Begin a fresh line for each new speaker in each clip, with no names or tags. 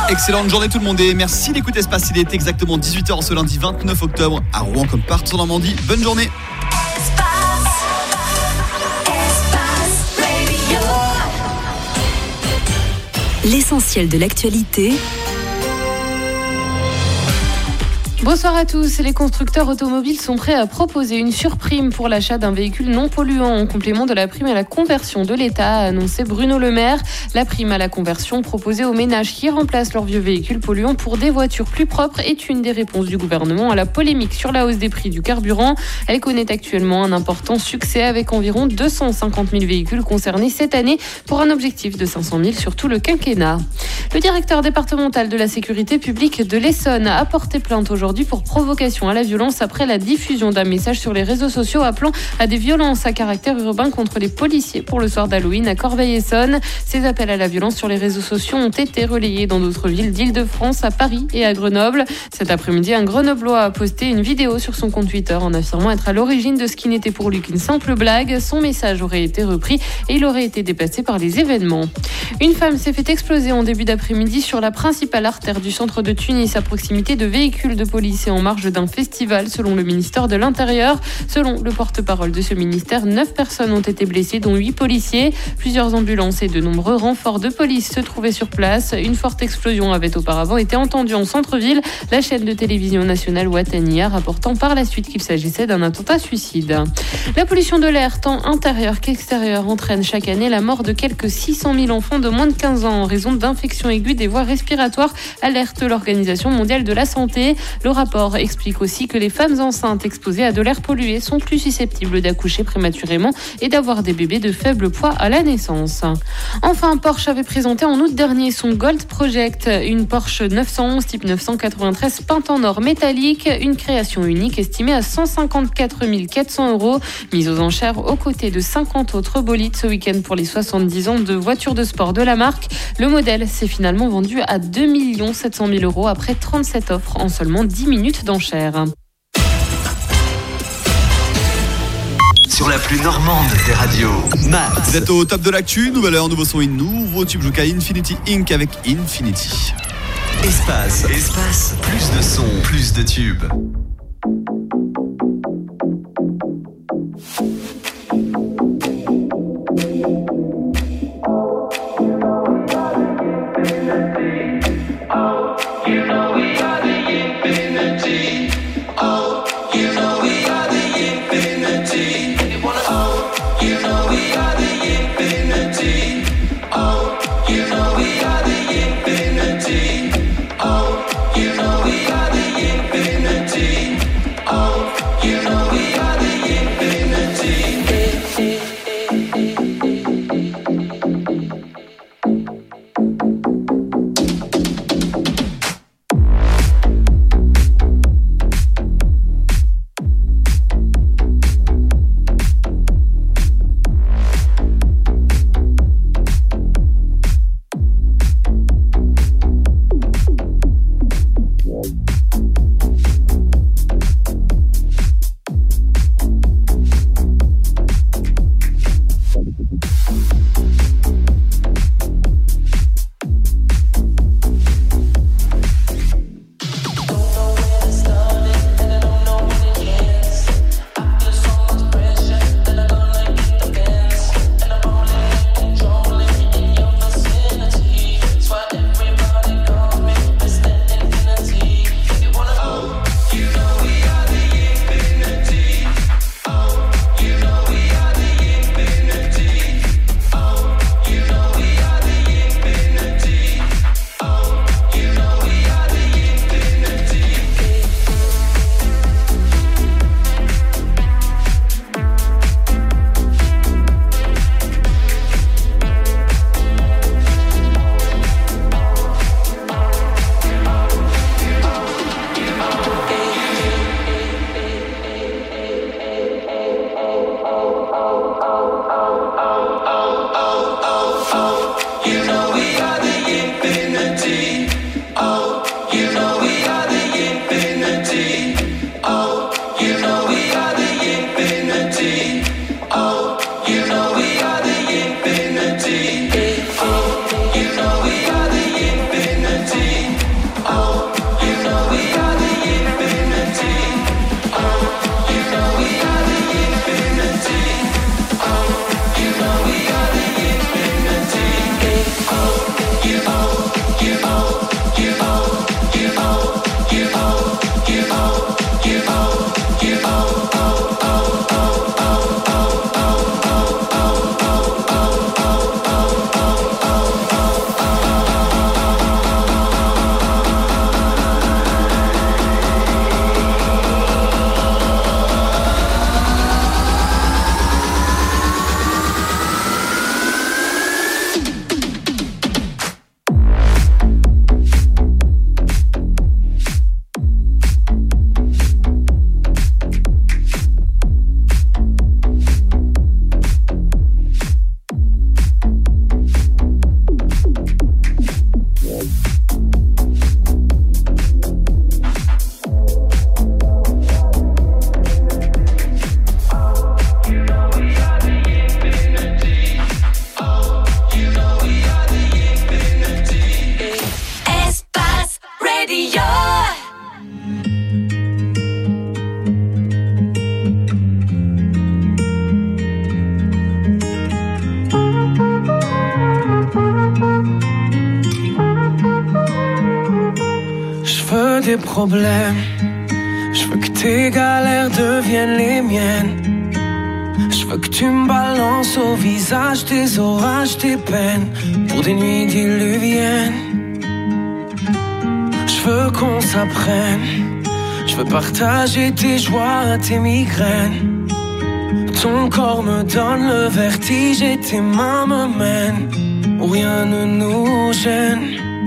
Excellente journée tout le monde et merci d'écouter Espace. Il est exactement 18h ce lundi 29 octobre à Rouen comme partout en Normandie. Bonne journée.
L'essentiel de l'actualité.
Bonsoir à tous. Les constructeurs automobiles sont prêts à proposer une surprime pour l'achat d'un véhicule non polluant en complément de la prime à la conversion de l'État, a annoncé Bruno Le Maire. La prime à la conversion proposée aux ménages qui remplacent leurs vieux véhicules polluants pour des voitures plus propres est une des réponses du gouvernement à la polémique sur la hausse des prix du carburant. Elle connaît actuellement un important succès avec environ 250 000 véhicules concernés cette année pour un objectif de 500 000 sur tout le quinquennat. Le directeur départemental de la sécurité publique de l'Essonne a porté plainte aujourd'hui pour provocation à la violence après la diffusion d'un message sur les réseaux sociaux appelant à des violences à caractère urbain contre les policiers pour le soir d'Halloween à Corbeil-Essonnes. Ces appels à la violence sur les réseaux sociaux ont été relayés dans d'autres villes d'Île-de-France, à Paris et à Grenoble. Cet après-midi, un Grenoblois a posté une vidéo sur son compte Twitter en affirmant être à l'origine de ce qui n'était pour lui qu'une simple blague. Son message aurait été repris et il aurait été dépassé par les événements. Une femme s'est fait exploser en début d'après-midi sur la principale artère du centre de Tunis à proximité de véhicules de police et en marge d'un festival, selon le ministère de l'Intérieur. Selon le porte-parole de ce ministère, 9 personnes ont été blessées, dont 8 policiers. Plusieurs ambulances et de nombreux renforts de police se trouvaient sur place. Une forte explosion avait auparavant été entendue en centre-ville. La chaîne de télévision nationale Watania rapportant par la suite qu'il s'agissait d'un attentat suicide. La pollution de l'air, tant intérieur qu'extérieur, entraîne chaque année la mort de quelques 600 000 enfants de moins de 15 ans en raison d'infections aiguës des voies respiratoires, alerte l'Organisation mondiale de la santé. Le rapport explique aussi que les femmes enceintes exposées à de l'air pollué sont plus susceptibles d'accoucher prématurément et d'avoir des bébés de faible poids à la naissance. Enfin, Porsche avait présenté en août dernier son Gold Project, une Porsche 911 type 993 peinte en or métallique, une création unique estimée à 154 400 €, mise aux enchères aux côtés de 50 autres bolides ce week-end pour les 70 ans de voitures de sport de la marque. Le modèle s'est finalement vendu à 2 700 000 € après 37 offres en seulement 10 minutes d'enchères.
Sur la plus normande des radios, Max.
Vous êtes au top de l'actu, nouvelle heure, nouveau son et nouveau tube jusqu'à Infinity Inc. avec Infinity.
Espace, plus de sons, plus de tubes.
que des problèmes. Je veux que tes galères deviennent les miennes. Je veux que tu me balances au visage tes orages, tes peines, pour des nuits diluviennes. Je veux qu'on s'apprenne. Je veux partager tes joies, tes migraines. Ton corps me donne le vertige et tes mains me mènent où rien ne nous gêne.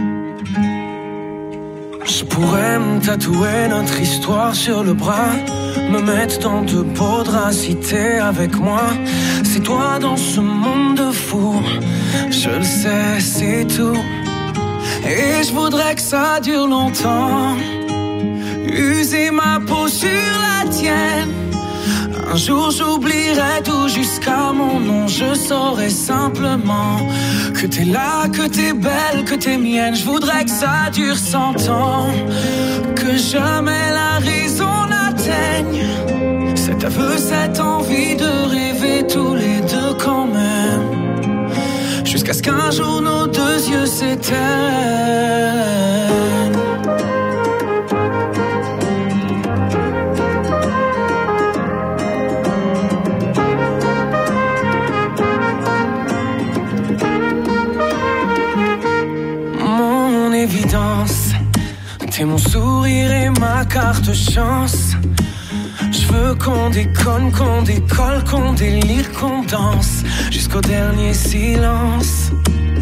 Je pourrais me tatouer notre histoire sur le bras, me mettre dans de beaux draps si t'es avec moi. C'est toi dans ce monde de fou, je le sais, c'est tout. Et je voudrais que ça dure longtemps, user ma peau sur la tienne. Un jour j'oublierai tout jusqu'à mon nom. Je saurai simplement que t'es là, que t'es belle, que t'es mienne. Je voudrais que ça dure 100 ans, que jamais la raison n'atteigne cet aveu, cette envie de rêver tous les deux quand même, jusqu'à ce qu'un jour nos deux yeux s'éteignent. Évidence, t'es mon sourire et ma carte chance. Je veux qu'on déconne, qu'on décolle, qu'on délire, qu'on danse jusqu'au dernier silence.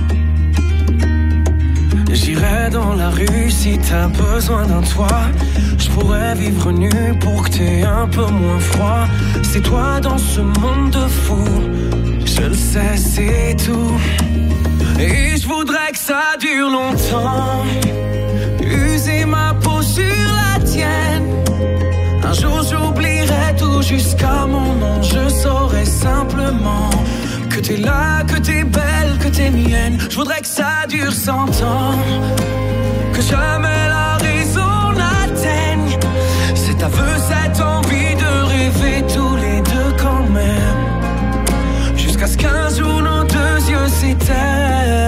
J'irai dans la rue si t'as besoin d'un toit. Je pourrais vivre nu pour que t'aies un peu moins froid. C'est toi dans ce monde de fou, je le sais, c'est tout. Et je voudrais que ça dure longtemps, user ma peau sur la tienne. Un jour j'oublierai tout jusqu'à mon nom. Je saurai simplement que t'es là, que t'es belle, que t'es mienne. Je voudrais que ça dure 100 ans, que jamais la raison n'atteigne cet aveu, cette envie de rêver tous les deux quand même, jusqu'à ce qu'un jour nos deux yeux s'éteignent.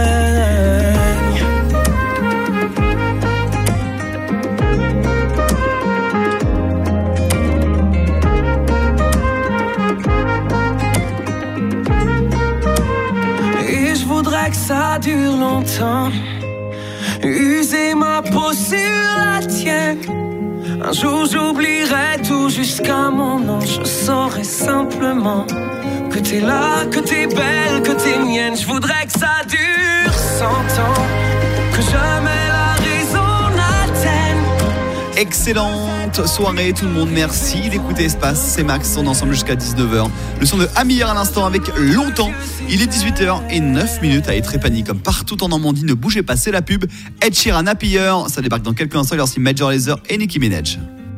Et je voudrais que ça dure longtemps, user ma peau sur la tienne. Un jour j'oublierai tout jusqu'à mon nom. Je saurai simplement que t'es là, que t'es belle, que t'es mienne. Je voudrais que ça dure 100 ans, que jamais la raison n'atteigne.
Excellente soirée tout le monde, merci d'écouter Espace, c'est Max, on est ensemble jusqu'à 19h. Le son de Amir à l'instant avec Longtemps. Il est 18h09 à être épanoui comme partout en Normandie. Ne bougez pas, c'est la pub. Ed Sheeran, Happy Hour, ça débarque dans quelques instants. Aussi Major Lazer et Nicki Minaj.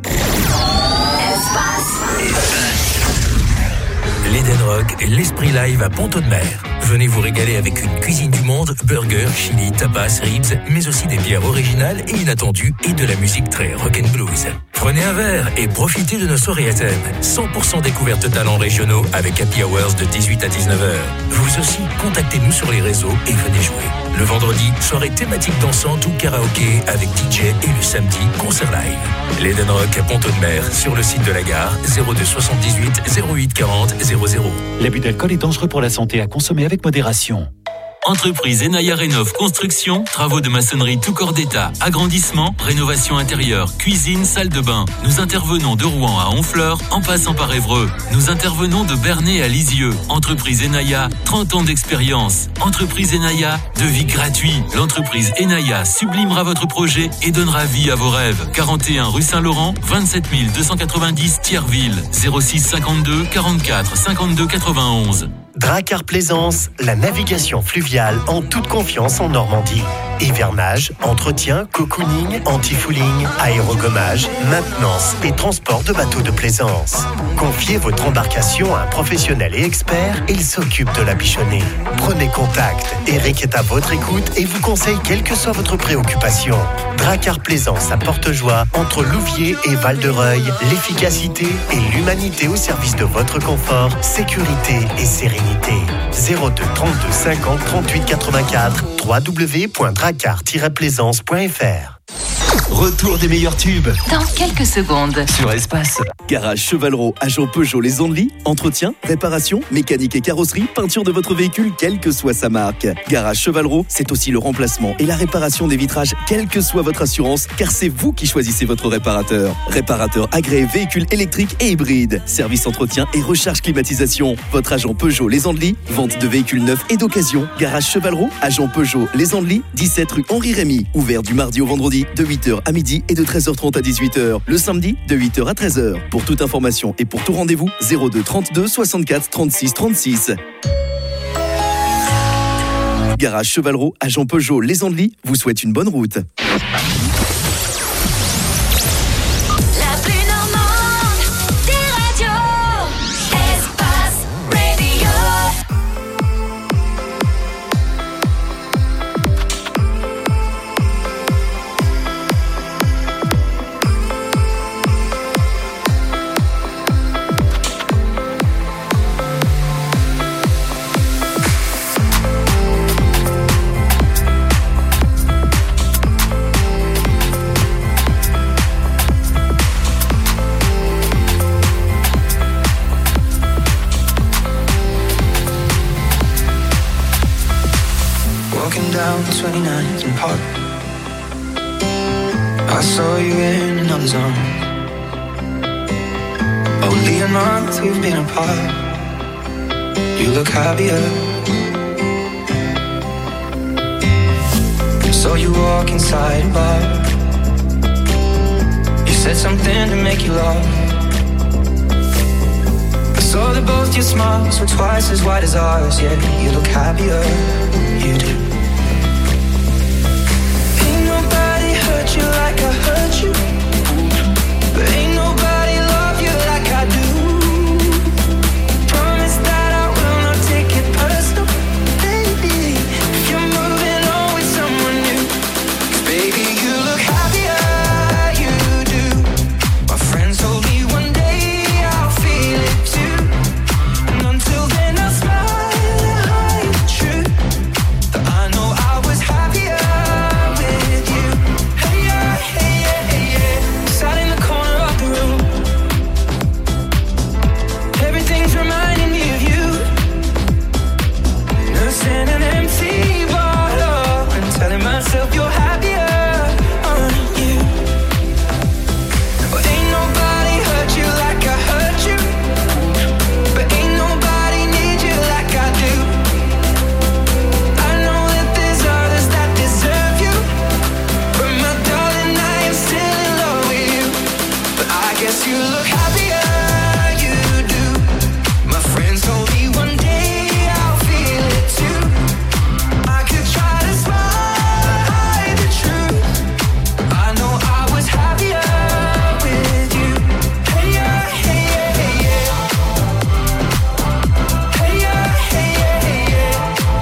L'Eden Rock et l'Esprit Live à Pont-Audemer. Venez vous régaler avec une cuisine du monde, burgers, chili, tapas, ribs, mais aussi des bières originales et inattendues et de la musique très rock'n'blues. Prenez un verre et profitez de nos soirées à thème. 100% découverte de talents régionaux avec Happy Hours de 18 à 19h. Vous aussi, contactez-nous sur les réseaux et venez jouer. Le vendredi, soirée thématique dansante ou karaoké avec DJ et le samedi, concert live. L'Eden Rock à Pont-Audemer, sur le site de la gare, 02 78 08 40 00.
L'abus d'alcool est dangereux pour la santé, à consommer avec modération.
Entreprise Enaya Rénov Construction, travaux de maçonnerie tout corps d'état, agrandissement, rénovation intérieure, cuisine, salle de bain. Nous intervenons de Rouen à Honfleur, en passant par Évreux. Nous intervenons de Bernay à Lisieux. Entreprise Enaya, 30 ans d'expérience. Entreprise Enaya, devis gratuit. L'entreprise Enaya sublimera votre projet et donnera vie à vos rêves. 41 rue Saint-Laurent, 27 290 Thierville, 06 52 44 52 91.
Dracar Plaisance, la navigation fluviale en toute confiance en Normandie. Hivernage, entretien, cocooning, anti-fouling, aérogommage, maintenance et transport de bateaux de plaisance. Confiez votre embarcation à un professionnel et expert, il s'occupe de la bichonner. Prenez contact, Eric est à votre écoute et vous conseille quelle que soit votre préoccupation. Dracar Plaisance à Portejoie, entre Louviers et Val-de-Reuil, l'efficacité et l'humanité au service de votre confort, sécurité et sérénité. 02 32 50 38 84 www.dracar-plaisance.fr.
Retour des meilleurs tubes
Dans quelques secondes.
sur Espace.
Garage Chevalreau, agent Peugeot Les Andelys, entretien, réparation, mécanique et carrosserie, peinture de votre véhicule, quelle que soit sa marque. Garage Chevalreau, c'est aussi le remplacement et la réparation des vitrages, quelle que soit votre assurance, car c'est vous qui choisissez votre réparateur. Réparateur agréé véhicules électriques et hybrides. Service entretien et recharge climatisation. Votre agent Peugeot Les Andelys, vente de véhicules neufs et d'occasion. Garage Chevalreau, agent Peugeot Les Andelys, 17 rue Henri Rémy. Ouvert du mardi au vendredi de 8h à midi et de 13h30 à 18h. Le samedi de 8h à 13h. Pour toute information et pour tout rendez-vous, 02 32 64 36 36. Garage Chevalreau, agent Peugeot Les Andelys vous souhaite une bonne route.
La plus normande des radios. Espace Radio.
Walking down 29th and Park, I saw you in another zone. Only a month we've been apart. You look happier. Saw you walk inside a bar. You said something to make you laugh. I saw that both your smiles were twice as wide as ours. Yeah, you look happier. You do. Ain't nobody hurt you like I hurt you, but ain't nobody love you like I do. Promise that I will not take it personal, baby. If you're moving on with someone new, 'cause baby you look happier, you do. My friends told me one day I'll feel it too, and until then I'll smile and hide the truth that I know I was happier with you. Hey yeah, hey yeah, hey yeah. Sat in the corner of the room, everything's reminding me of you. Nursing an empty bottle and telling myself you're happier, aren't you? But ain't nobody hurt you like I hurt you, but ain't nobody need you like I do. I know that there's others that deserve you, but my darling, I am still in love with you. But I guess you look happier, you do. My friends told me one day I'll feel it too. I could try to smile, hide the truth. I know I was happier with you. Hey yeah, hey yeah, hey yeah. Hey yeah, hey yeah, hey yeah.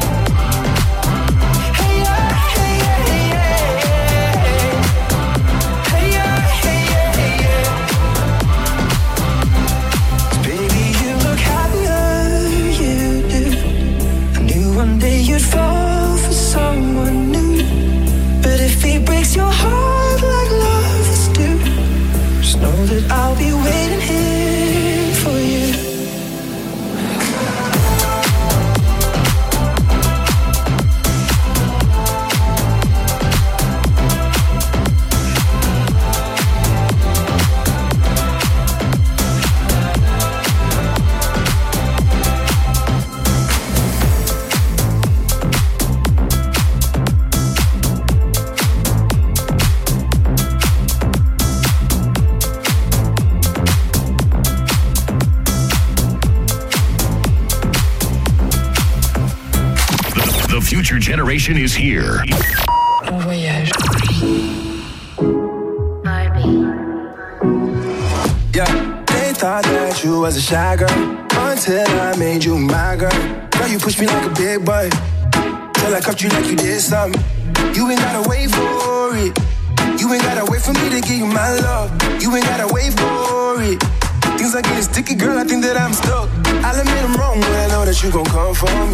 Hey yeah, hey yeah, hey yeah. Hey yeah, hey yeah, hey yeah. 'Cause baby you look happier, you do. I knew one day you'd fall for someone new, but if he breaks your heart like lovers do, just know that I'll be waiting here for you.
The future generation is here.
On voyage.
Yeah, they thought that you was a shy girl until I made you my girl. Girl, you pushed me like a big boy till I cuffed you like you did something. You ain't gotta wait for it. You ain't gotta wait for me to give you my love. You ain't gotta wait for it. Things are getting sticky, girl, I think that I'm stuck. I'll admit I'm wrong, but I know that you gon' come for me.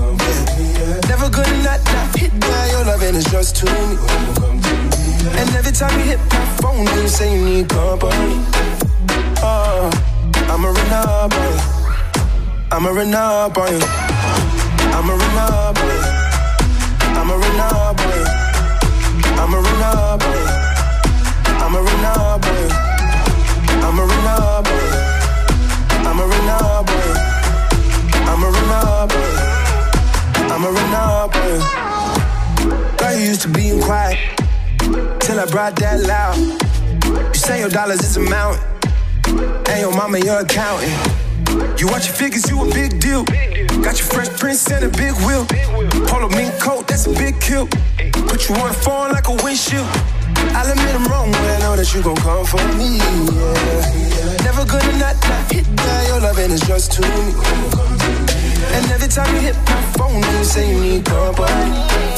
Yeah. Never gonna not hit by your love and it's just to me. And every time you hit my phone, you say you need company. I'ma run up on you. I'ma run up on you. I'ma run up on you. I'ma run up on you. I'ma run up on you. I'ma run up on you. I'ma run up on you. I'ma run up on you. I'ma run up on you. I'ma run up on you. Girl, you used to being quiet till I brought that loud. You say your dollars is a mountain, and your mama your accountant. You watch your figures, you a big deal. Got your Fresh Prince and a big wheel. Polo mink coat, that's a big kill. Put you on a phone like a windshield. I'll admit I'm wrong, but I know that you gon' come for me, yeah. Never gonna not hit that, your loving is just to me. And every time you hit my phone, you say you need company.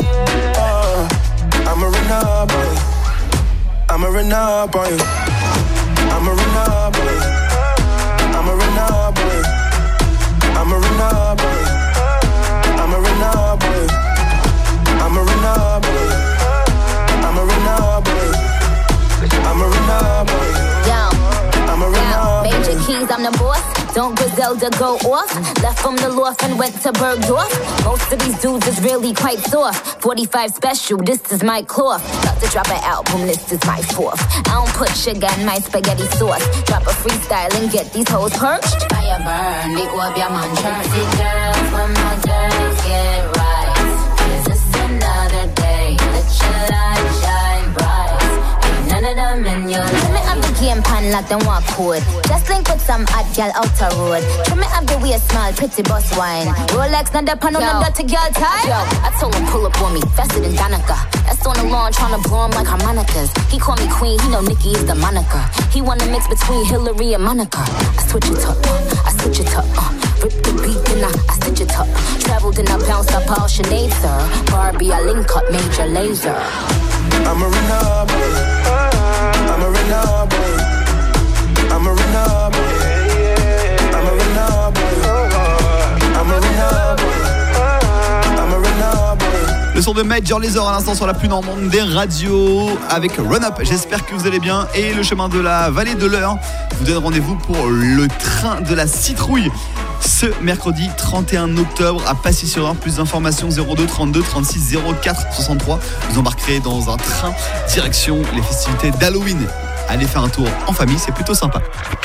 I'ma run up on you. I'ma run up on you. I'ma run up on you. I'ma run up on you. I'ma run up on you. I'ma run up on you. I'ma run up on you. I'ma run up on you. I'ma run up on you. I'ma run up on you.
Major keys, I'm the boss. Don't Griselda go off. Left from the loft and went to Bergdorf. Most of these dudes is really quite soft. 45 special, this is my cloth. About to drop an album, this is my fourth. I don't put sugar in my spaghetti sauce. Drop a freestyle and get these hoes perched. Fire burn, the orb, your man. Jersey girls, when my girls get right. 'Cause it's another day. Let your light shine bright. Ain't none of them in your life. Game pan like them walk code. Just link with some hot girl outer road. Trim me up the way small, pretty boss wine. Rolex, not the pan on them dirty girl tie. Yo, I told him pull up on me, faster than Danica. That's on the lawn, tryna blow him like harmonicas. He call me queen, he know Nikki is the moniker. He wanna mix between Hillary and Monica. I switch it up, I switch it up. Rip the beat and I stitch it up. Traveled and I bounced up all Sinead, sir. Barbie, I link up Major Lazer.
I'ma run up on you. I'ma run up on you. I'ma run up on you. I'ma run up on you. I'ma run up on you. I'ma run up on you.
Le son de Major Lazer à l'instant sur la plus normande des radios avec Run Up. J'espère que vous allez bien. Et le chemin de la vallée de l'Eure vous donne rendez-vous pour le train de la citrouille ce mercredi 31 octobre à Passy-sur-Eure. Plus d'informations 02 32 36 04 63. Vous embarquerez dans un train direction les festivités d'Halloween. Allez faire un tour en famille, c'est plutôt sympa.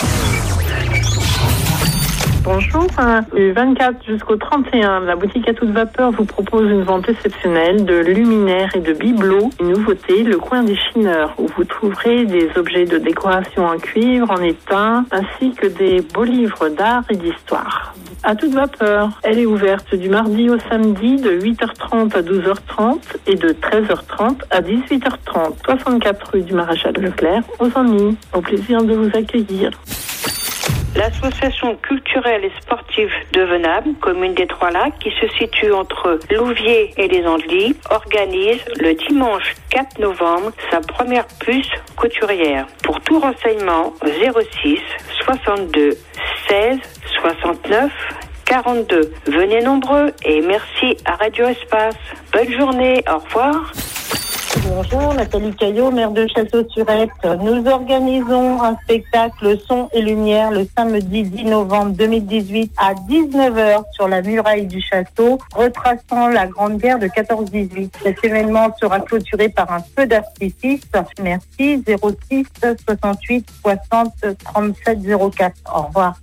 Bonjour, du 24 jusqu'au 31, la boutique à toute vapeur vous propose une vente exceptionnelle de luminaires et de bibelots. Une nouveauté, le coin des chineurs, où vous trouverez des objets de décoration en cuivre, en étain, ainsi que des beaux livres d'art et d'histoire. À toute vapeur, elle est ouverte du mardi au samedi de 8h30 à 12h30 et de 13h30 à 18h30. 64 rue du Maréchal Leclerc, aux Antilles. Au plaisir de vous accueillir.
L'association culturelle et sportive de Venable, commune des Trois-Lacs, qui se situe entre Louviers et les Andelys, organise le dimanche 4 novembre sa première puce couturière. Pour tout renseignement, 06 62 16 69 42. Venez nombreux et merci à Radio Espace. Bonne journée, au revoir.
Bonjour, Nathalie Caillot, maire de Château-sur-Epte. Nous organisons un spectacle son et lumière le samedi 10 novembre 2018 à 19h sur la muraille du château, retraçant la Grande Guerre de 14-18. Cet événement sera clôturé par un feu d'artifice. Merci, 06 68 60 37 04. Au revoir.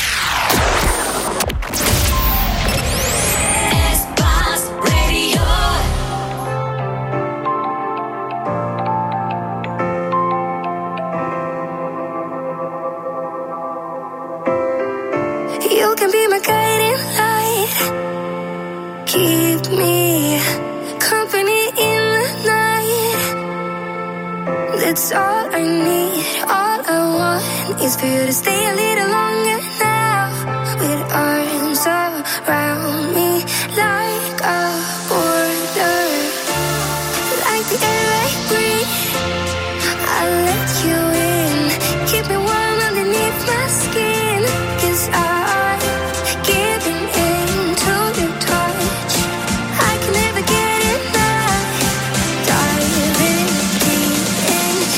You can be my guiding light. Keep me company in the night. That's all I need. All I want is for you to stay a little longer now. With arms around me like a border. Like the air I breathe, I'll let you in. Keep me warm underneath my skin. 'Cause I'm giving in to your touch. I can never get enough. Diving deep into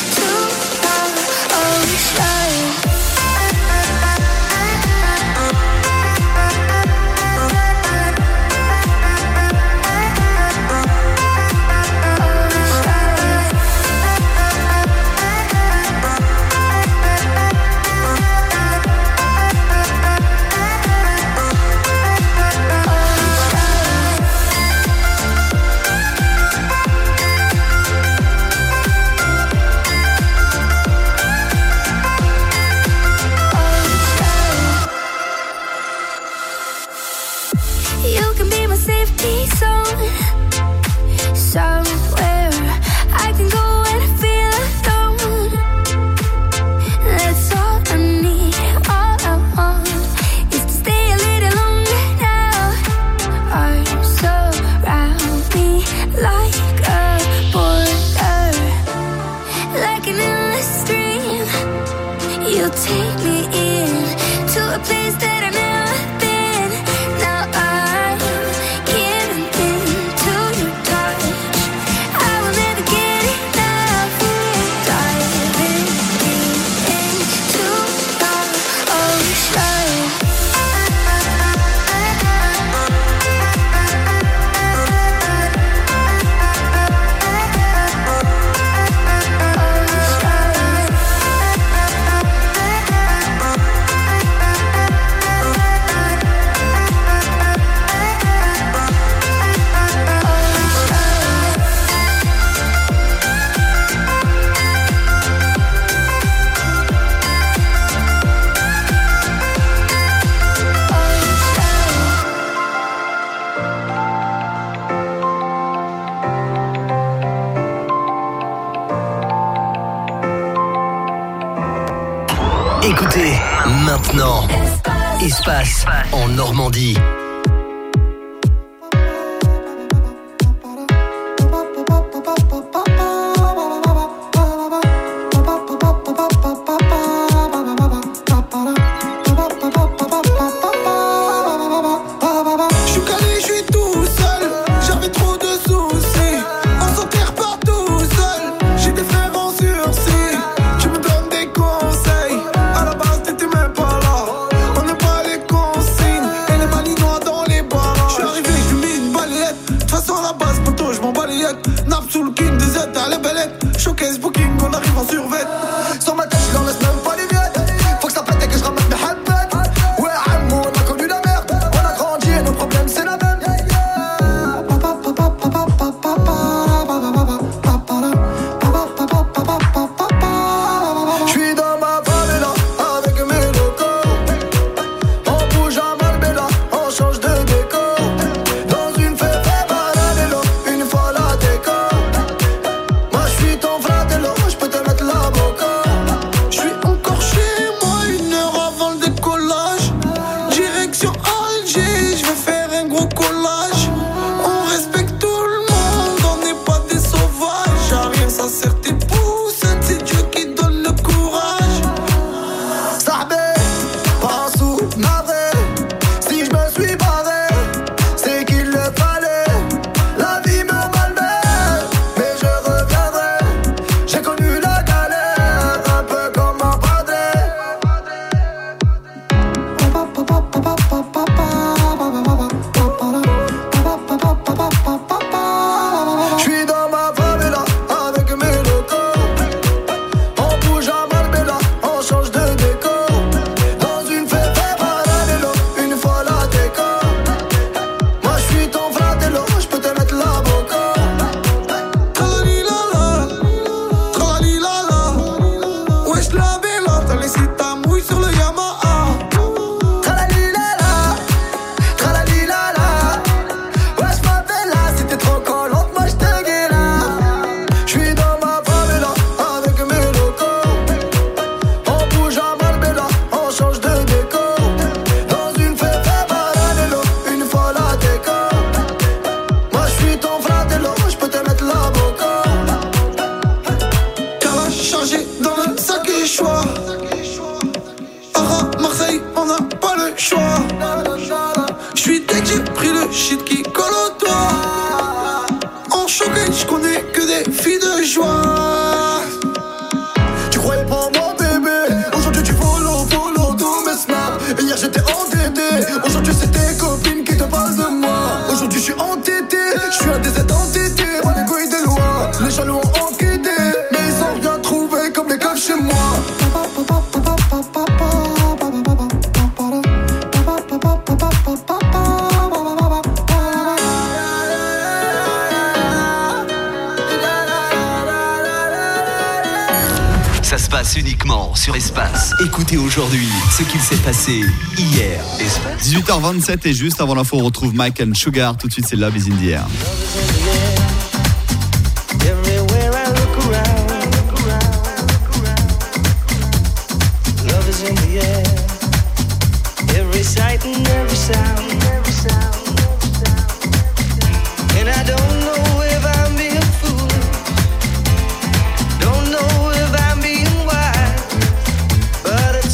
take me in to a place that I've never been. Now I'm giving in to your touch. I will never get enough. Diving deep into the ocean.
Écoutez, maintenant, Espace en Normandie. Uniquement sur Espace. Écoutez aujourd'hui ce qu'il s'est passé hier. Espace.
18h27 et juste avant l'info, on retrouve Mike and Sugar. Tout de suite, c'est Love is in the air.
But it's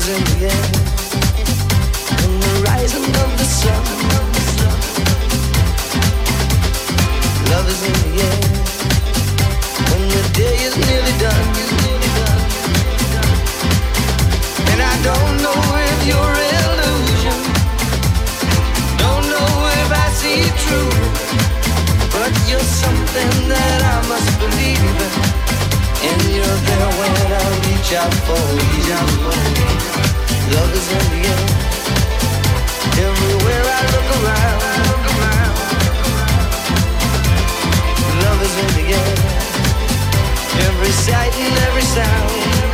is in the air, in the rising of the sun. Love is in the air, when the day is nearly done. And I don't know if you're illusion, don't know if I see it true, but you're something that I must believe in. And you're there when I reach out for you. Love is in the air, everywhere I look around. Love is in the air, every sight and every sound.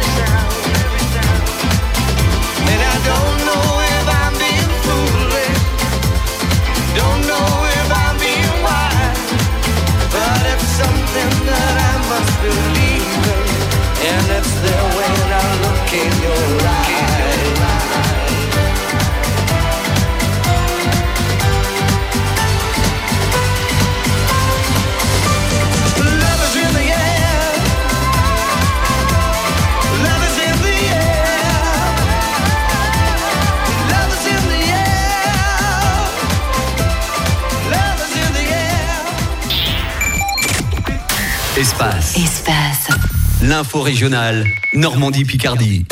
And I don't know if I'm being foolish, don't know if I'm being wise, but it's something that I must believe in, and it's there when I look in your eyes. Love is in the air, love is in the air, love is in the air, love is in the air.
Espace. L'info régionale, Normandie-Picardie.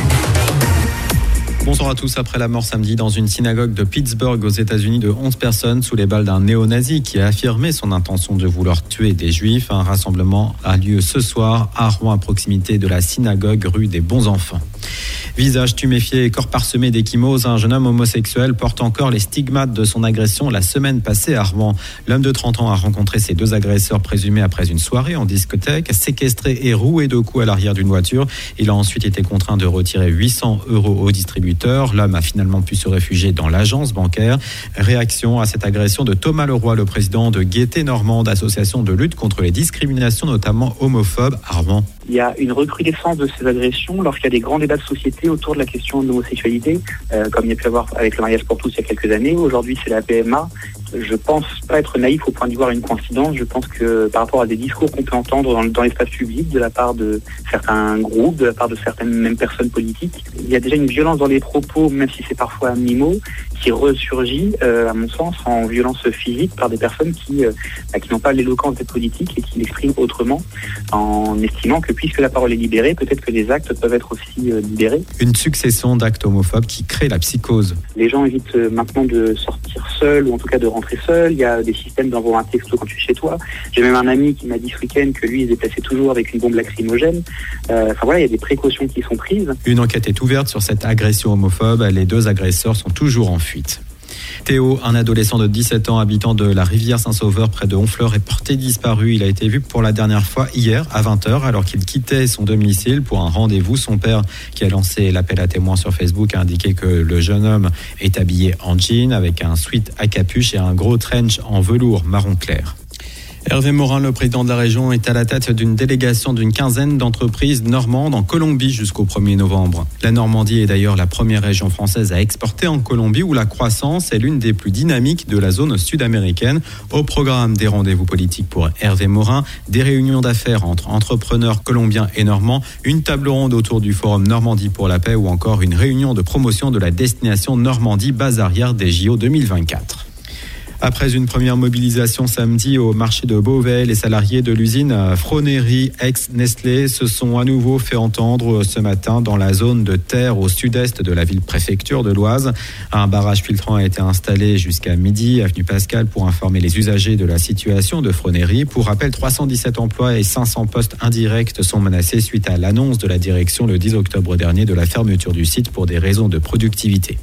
Bonsoir à tous. Après la mort samedi dans une synagogue de Pittsburgh aux États-Unis de 11 personnes sous les balles d'un néo-nazi qui a affirmé son intention de vouloir tuer des juifs, un rassemblement a lieu ce soir à Rouen à proximité de la synagogue rue des Bons Enfants. Visage tuméfié et corps parsemé d'ecchymoses, un jeune homme homosexuel porte encore les stigmates de son agression la semaine passée à Rouen. L'homme de 30 ans a rencontré ses deux agresseurs présumés après une soirée en discothèque, séquestré et roué de coups à l'arrière d'une voiture. Il a ensuite été contraint de retirer 800 € au distributeur. L'homme a finalement pu se réfugier dans l'agence bancaire. Réaction à cette agression de Thomas Leroy, le président de Gaieté Normande, association de lutte contre les discriminations, notamment homophobes à Rouen.
Il y a une recrudescence de ces agressions lorsqu'il y a des grands débats de société autour de la question de l'homosexualité, comme il y a pu avoir avec le mariage pour tous il y a quelques années. Aujourd'hui, c'est la PMA. Je pense pas être naïf au point d'y voir une coïncidence. Je pense que par rapport à des discours qu'on peut entendre dans l'espace public de la part de certains groupes, de la part de certaines mêmes personnes politiques, il y a déjà une violence dans les propos, même si c'est parfois à mi-mot, qui ressurgit, à mon sens, en violence physique par des personnes qui n'ont pas l'éloquence des politiques et qui l'expriment autrement, en estimant que puisque la parole est libérée, peut-être que les actes peuvent être aussi libérés.
Une succession d'actes homophobes qui créent la psychose.
Les gens évitent maintenant de sortir seuls, ou en tout cas de rentrer seuls. Il y a des systèmes d'envoi un texto quand tu es chez toi. J'ai même un ami qui m'a dit ce week-end que lui, il se déplaçait toujours avec une bombe lacrymogène. Il y a des précautions qui sont prises.
Une enquête est ouverte sur cette agression homophobe. Les deux agresseurs sont toujours en fuite. Théo, un adolescent de 17 ans habitant de la rivière Saint-Sauveur près de Honfleur, est porté disparu. Il a été vu pour la dernière fois hier à 20h alors qu'il quittait son domicile pour un rendez-vous. Son père, qui a lancé l'appel à témoins sur Facebook, a indiqué que le jeune homme est habillé en jean avec un sweat à capuche et un gros trench en velours marron clair. Hervé Morin, le président de la région, est à la tête d'une délégation d'une quinzaine d'entreprises normandes en Colombie jusqu'au 1er novembre. La Normandie est d'ailleurs la première région française à exporter en Colombie où la croissance est l'une des plus dynamiques de la zone sud-américaine. Au programme des rendez-vous politiques pour Hervé Morin, des réunions d'affaires entre entrepreneurs colombiens et normands, une table ronde autour du forum Normandie pour la paix ou encore une réunion de promotion de la destination Normandie, base arrière des JO 2024. Après une première mobilisation samedi au marché de Beauvais, les salariés de l'usine Fronerie ex-Nestlé se sont à nouveau fait entendre ce matin dans la zone de terre au sud-est de la ville-préfecture de l'Oise. Un barrage filtrant a été installé jusqu'à midi, avenue Pascal, pour informer les usagers de la situation de Fronerie. Pour rappel, 317 emplois et 500 postes indirects sont menacés suite à l'annonce de la direction le 10 octobre dernier de la fermeture du site pour des raisons de productivité.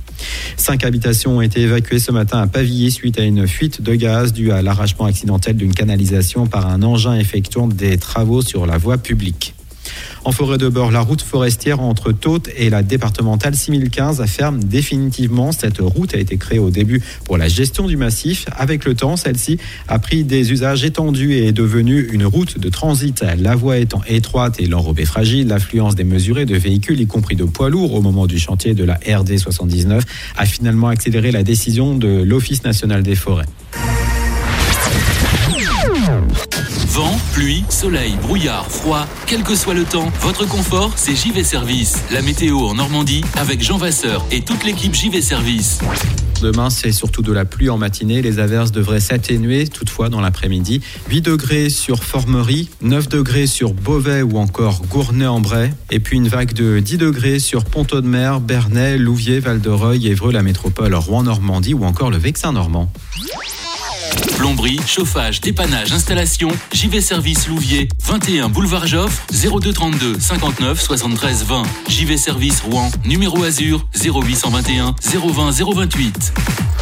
5 habitations ont été évacuées ce matin à Pavilly suite à une fuite de gaz due à l'arrachement accidentel d'une canalisation par un engin effectuant des travaux sur la voie publique. En forêt de Beurre, la route forestière entre Taute et la départementale 6015 ferme définitivement. Cette route a été créée au début pour la gestion du massif. Avec le temps, celle-ci a pris des usages étendus et est devenue une route de transit. La voie étant étroite et l'enrobée fragile, l'affluence démesurée de véhicules, y compris de poids lourds, au moment du chantier de la RD 79, a finalement accéléré la décision de l'Office national des forêts.
Vent, pluie, soleil, brouillard, froid, quel que soit le temps, votre confort, c'est JV Service. La météo en Normandie avec Jean Vasseur et toute l'équipe JV Service.
Demain, c'est surtout de la pluie en matinée. Les averses devraient s'atténuer toutefois dans l'après-midi. 8 degrés sur Formerie, 9 degrés sur Beauvais ou encore Gournay-en-Bray. Et puis une vague de 10 degrés sur Pont-Audemer, Bernay, Louviers, Val-de-Reuil, Évreux, la métropole, Rouen-Normandie ou encore le Vexin normand.
Plomberie, chauffage, dépannage, installation, JV Service Louviers, 21 boulevard Joffre, 02 32 59 73 20. JV Service Rouen, numéro Azur, 0821 020 028.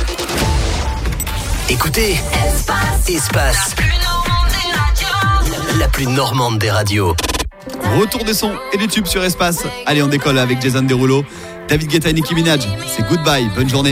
Écoutez, Espace. La plus normande des radios.
Retour des sons et des tubes sur Espace. Allez, on décolle avec Jason Derulo, David Guetta et Nicki Minaj. C'est Goodbye, bonne journée.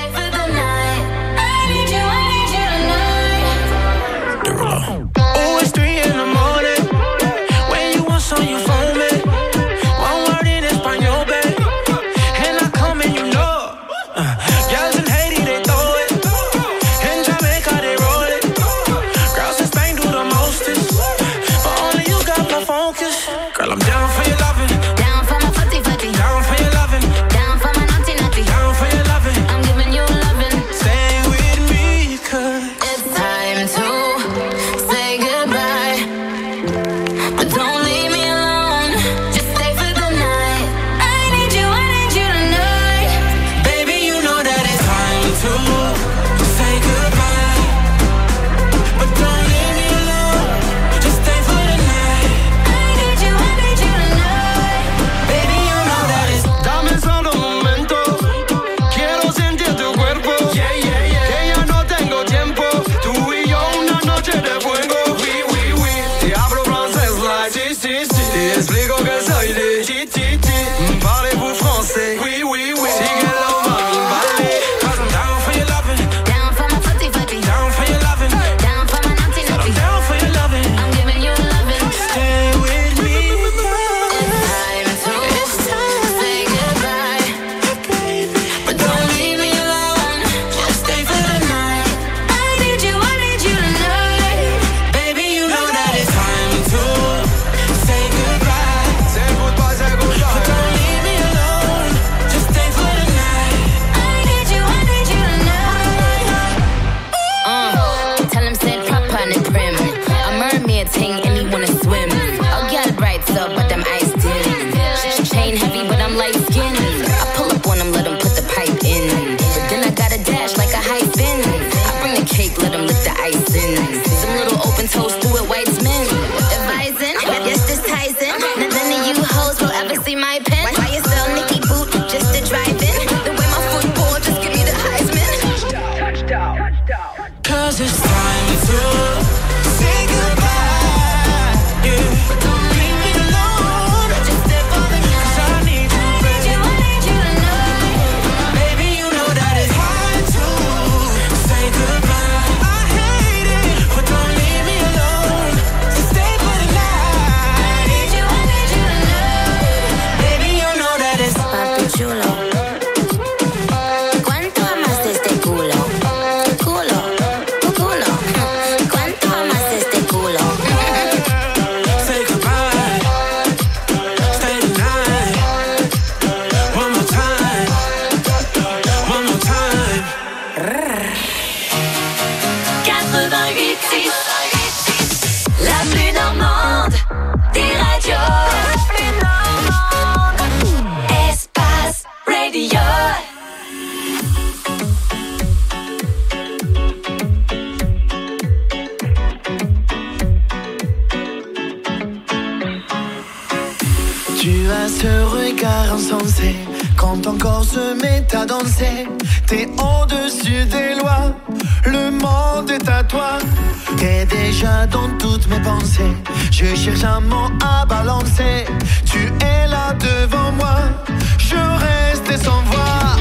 T'es au-dessus des lois, le monde est à toi. T'es déjà dans toutes mes pensées. Je cherche un mot à balancer. Tu es là devant moi, je reste sans voix.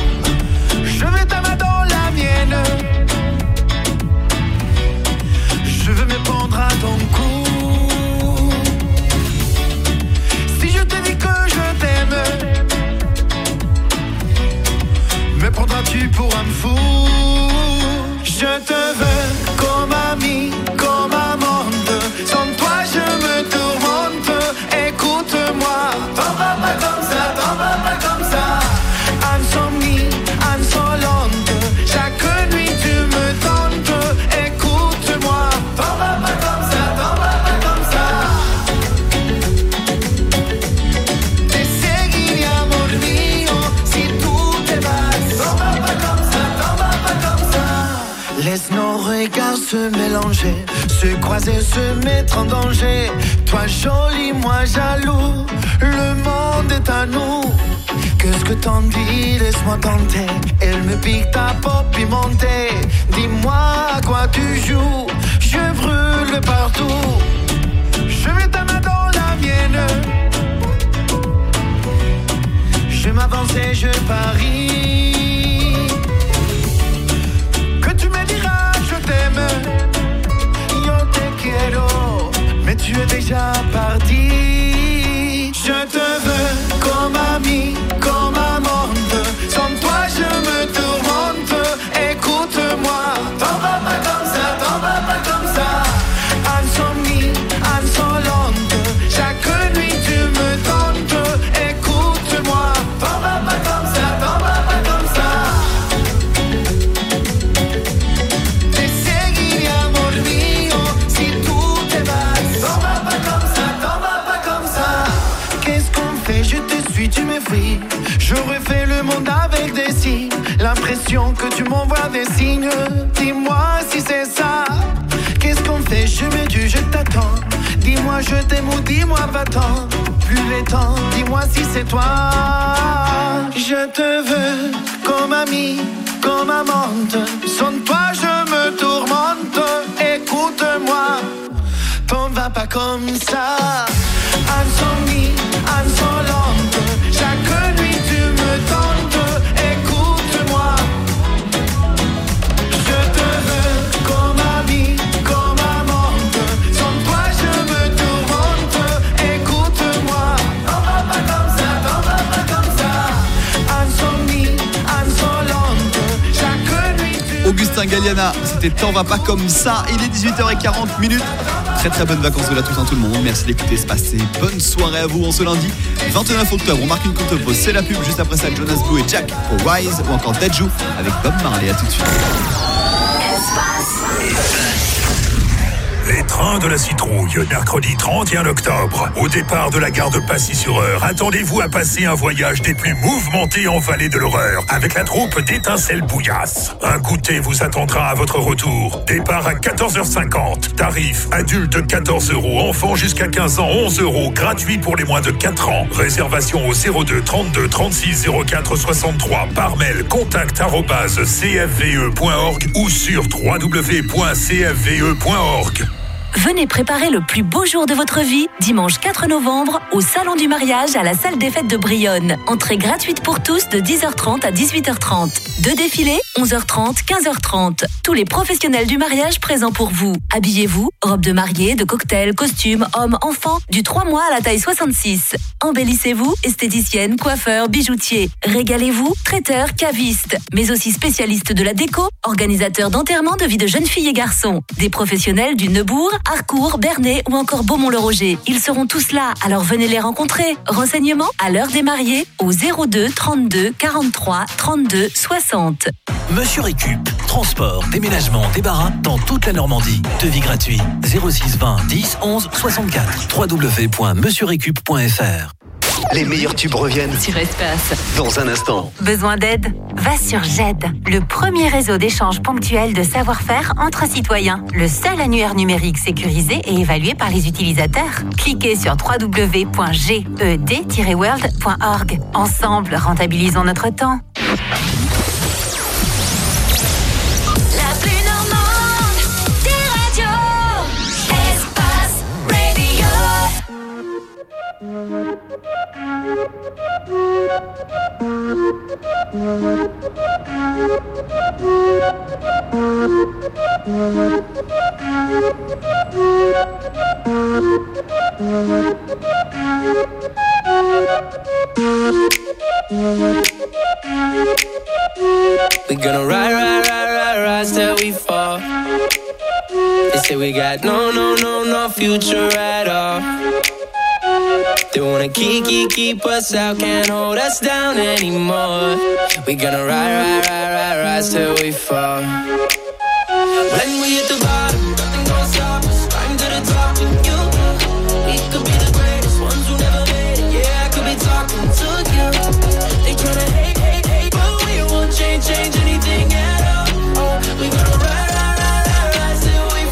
Je veux ta main dans la mienne. Je veux me prendre à ton cou. Si je te dis que je t'aime, me prendras-tu pour un fou? Je te veux comme ami, comme amante, sans se mélanger, se croiser, se mettre en danger. Toi jolie, moi jaloux, le monde est à nous. Qu'est-ce que t'en dis, laisse-moi tenter. Elle me pique ta peau pimentée. Dis-moi à quoi tu joues, je brûle partout. Je mets ta main dans la mienne. Je m'avance et je parie que tu me diras je t'aime. Yo te quiero, mais tu es déjà parti. Je te veux comme ami, comme amante. Sans toi je me tourmente. Écoute-moi, t'en vas pas comme ça, t'en vas pas comme ça. Insomnie, insolente, chaque nuit tu me tentes. Écoute-moi, t'en vas pas comme ça, t'en vas pas comme ça. Te seguiré amor mío, si tú te vas. T'en vas pas comme ça, t'en vas pas comme ça. Qu'est-ce qu'on fait, je te suis, tu me fuis. J'aurais fait le monde avec des signes. L'impression que tu m'envoies des signes. Dis-moi si c'est ça. Qu'est-ce qu'on fait, je me tue, je t'attends. Dis-moi je t'aime ou dis-moi va-t'en. Plus les temps, dis-moi si c'est toi. Je te veux comme ami, comme amante. Sans toi je me tourmente. Écoute-moi, t'en vas pas comme ça. Insomnie, insolente, chaque nuit tu me tentes. Écoute-moi, je te veux comme ami, comme amante. Sans toi je me tourmente. Écoute-moi, t'en vas pas comme ça, t'en vas pas comme ça. Insomnie, insolente, chaque nuit tu...
Augustin Galliana, c'était T'en vas pas comme ça. Il est 18h40. Très très bonnes vacances de la Toussaint tout le monde. Merci d'écouter ce passé. Bonne soirée à vous en ce lundi 29 octobre. On marque une courte pause. C'est la pub. Juste après ça, Jonas Blue et Jack pour Rise ou encore Dajou avec Bob Marley. À tout de suite.
Les trains de la citrouille, mercredi 31 octobre. Au départ de la gare de Passy-sur-Eure, attendez-vous à passer un voyage des plus mouvementés en vallée de l'horreur avec la troupe d'Étincelles Bouillasse. Un goûter vous attendra à votre retour. Départ à 14h50. Tarif adulte 14 €, enfants jusqu'à 15 ans 11 €, gratuit pour les moins de 4 ans. Réservation au 02 32 36 04 63 par mail contact@cfve.org ou sur www.cfve.org.
Venez préparer le plus beau jour de votre vie, dimanche 4 novembre, au Salon du Mariage à la salle des fêtes de Brionne. Entrée gratuite pour tous de 10h30 à 18h30. Deux défilés, 11h30, 15h30. Tous les professionnels du mariage présents pour vous. Habillez-vous, robe de mariée, de cocktail, costume, homme, enfant, du 3 mois à la taille 66. Embellissez-vous, esthéticienne, coiffeur, bijoutier. Régalez-vous, traiteur, caviste, mais aussi spécialiste de la déco, organisateur d'enterrement de vie de jeunes filles et garçons. Des professionnels du Neubourg, Harcourt, Bernay ou encore Beaumont-le-Roger. Ils seront tous là, alors venez les rencontrer. Renseignements à l'heure des mariés au 02 32 43 32 60.
Monsieur Récup, transport, déménagement, débarras dans toute la Normandie. Devis gratuit 06 20 10 11 64. www.monsieurrécup.fr.
Les meilleurs tubes reviennent
Sur Espace.
dans un instant.
Besoin d'aide? Va sur GED, le premier réseau d'échange ponctuel de savoir-faire entre citoyens. Le seul annuaire numérique sécurisé et évalué par les utilisateurs. Cliquez sur www.ged-world.org. Ensemble, rentabilisons notre temps.
La plus normande des radios. Espace Radio.
We're gonna ride till we fall. They say we got no future at all. They wanna keep us out, can't hold us down anymore. We're gonna ride till we fall. When we hit the bottom, nothing gonna stop us. Climb to the top with you. We could be the greatest ones who never made it. Yeah, I could be talking to you. They tryna hate, but we won't change anything at all. We gonna ride till we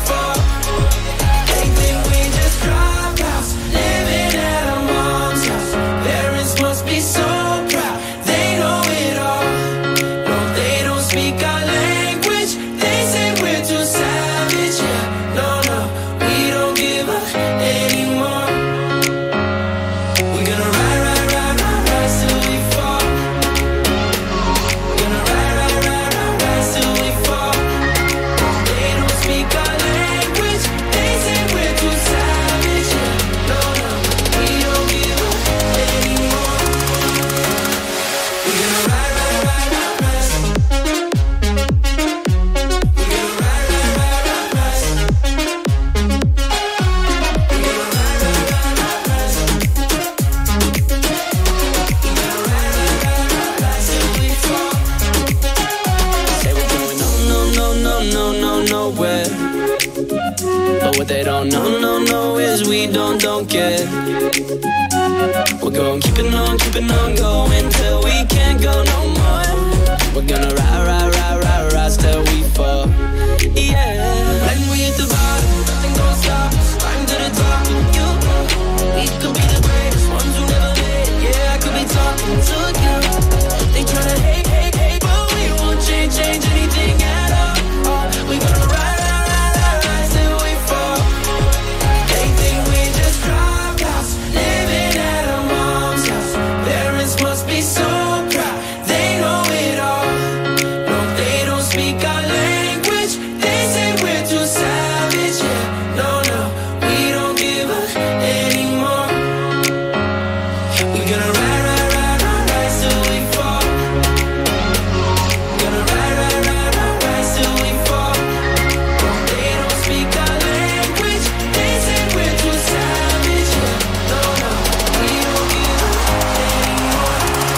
What they don't know is we don't care. We're gonna keep it on going till we can't go no more. We're gonna rise till we fall. Yeah. When we hit the bottom, nothing gon' stop us. Climb to the top, you know. We could be the greatest ones who never made it. Yeah, I could be talking to you. They tryna hate, but we won't change anything at all. We gonna rise till we fall. They think we just drop house, living at our mom's house. Parents must be so proud, they know it all. No, they don't speak our language. They say we're too savage. Yeah, no, we don't give up anymore. We gonna rise till we fall. Gonna rise till we fall. They don't speak our language. They say we're too savage. Yeah, no, we don't give up anymore.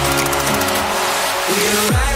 We gonna rise.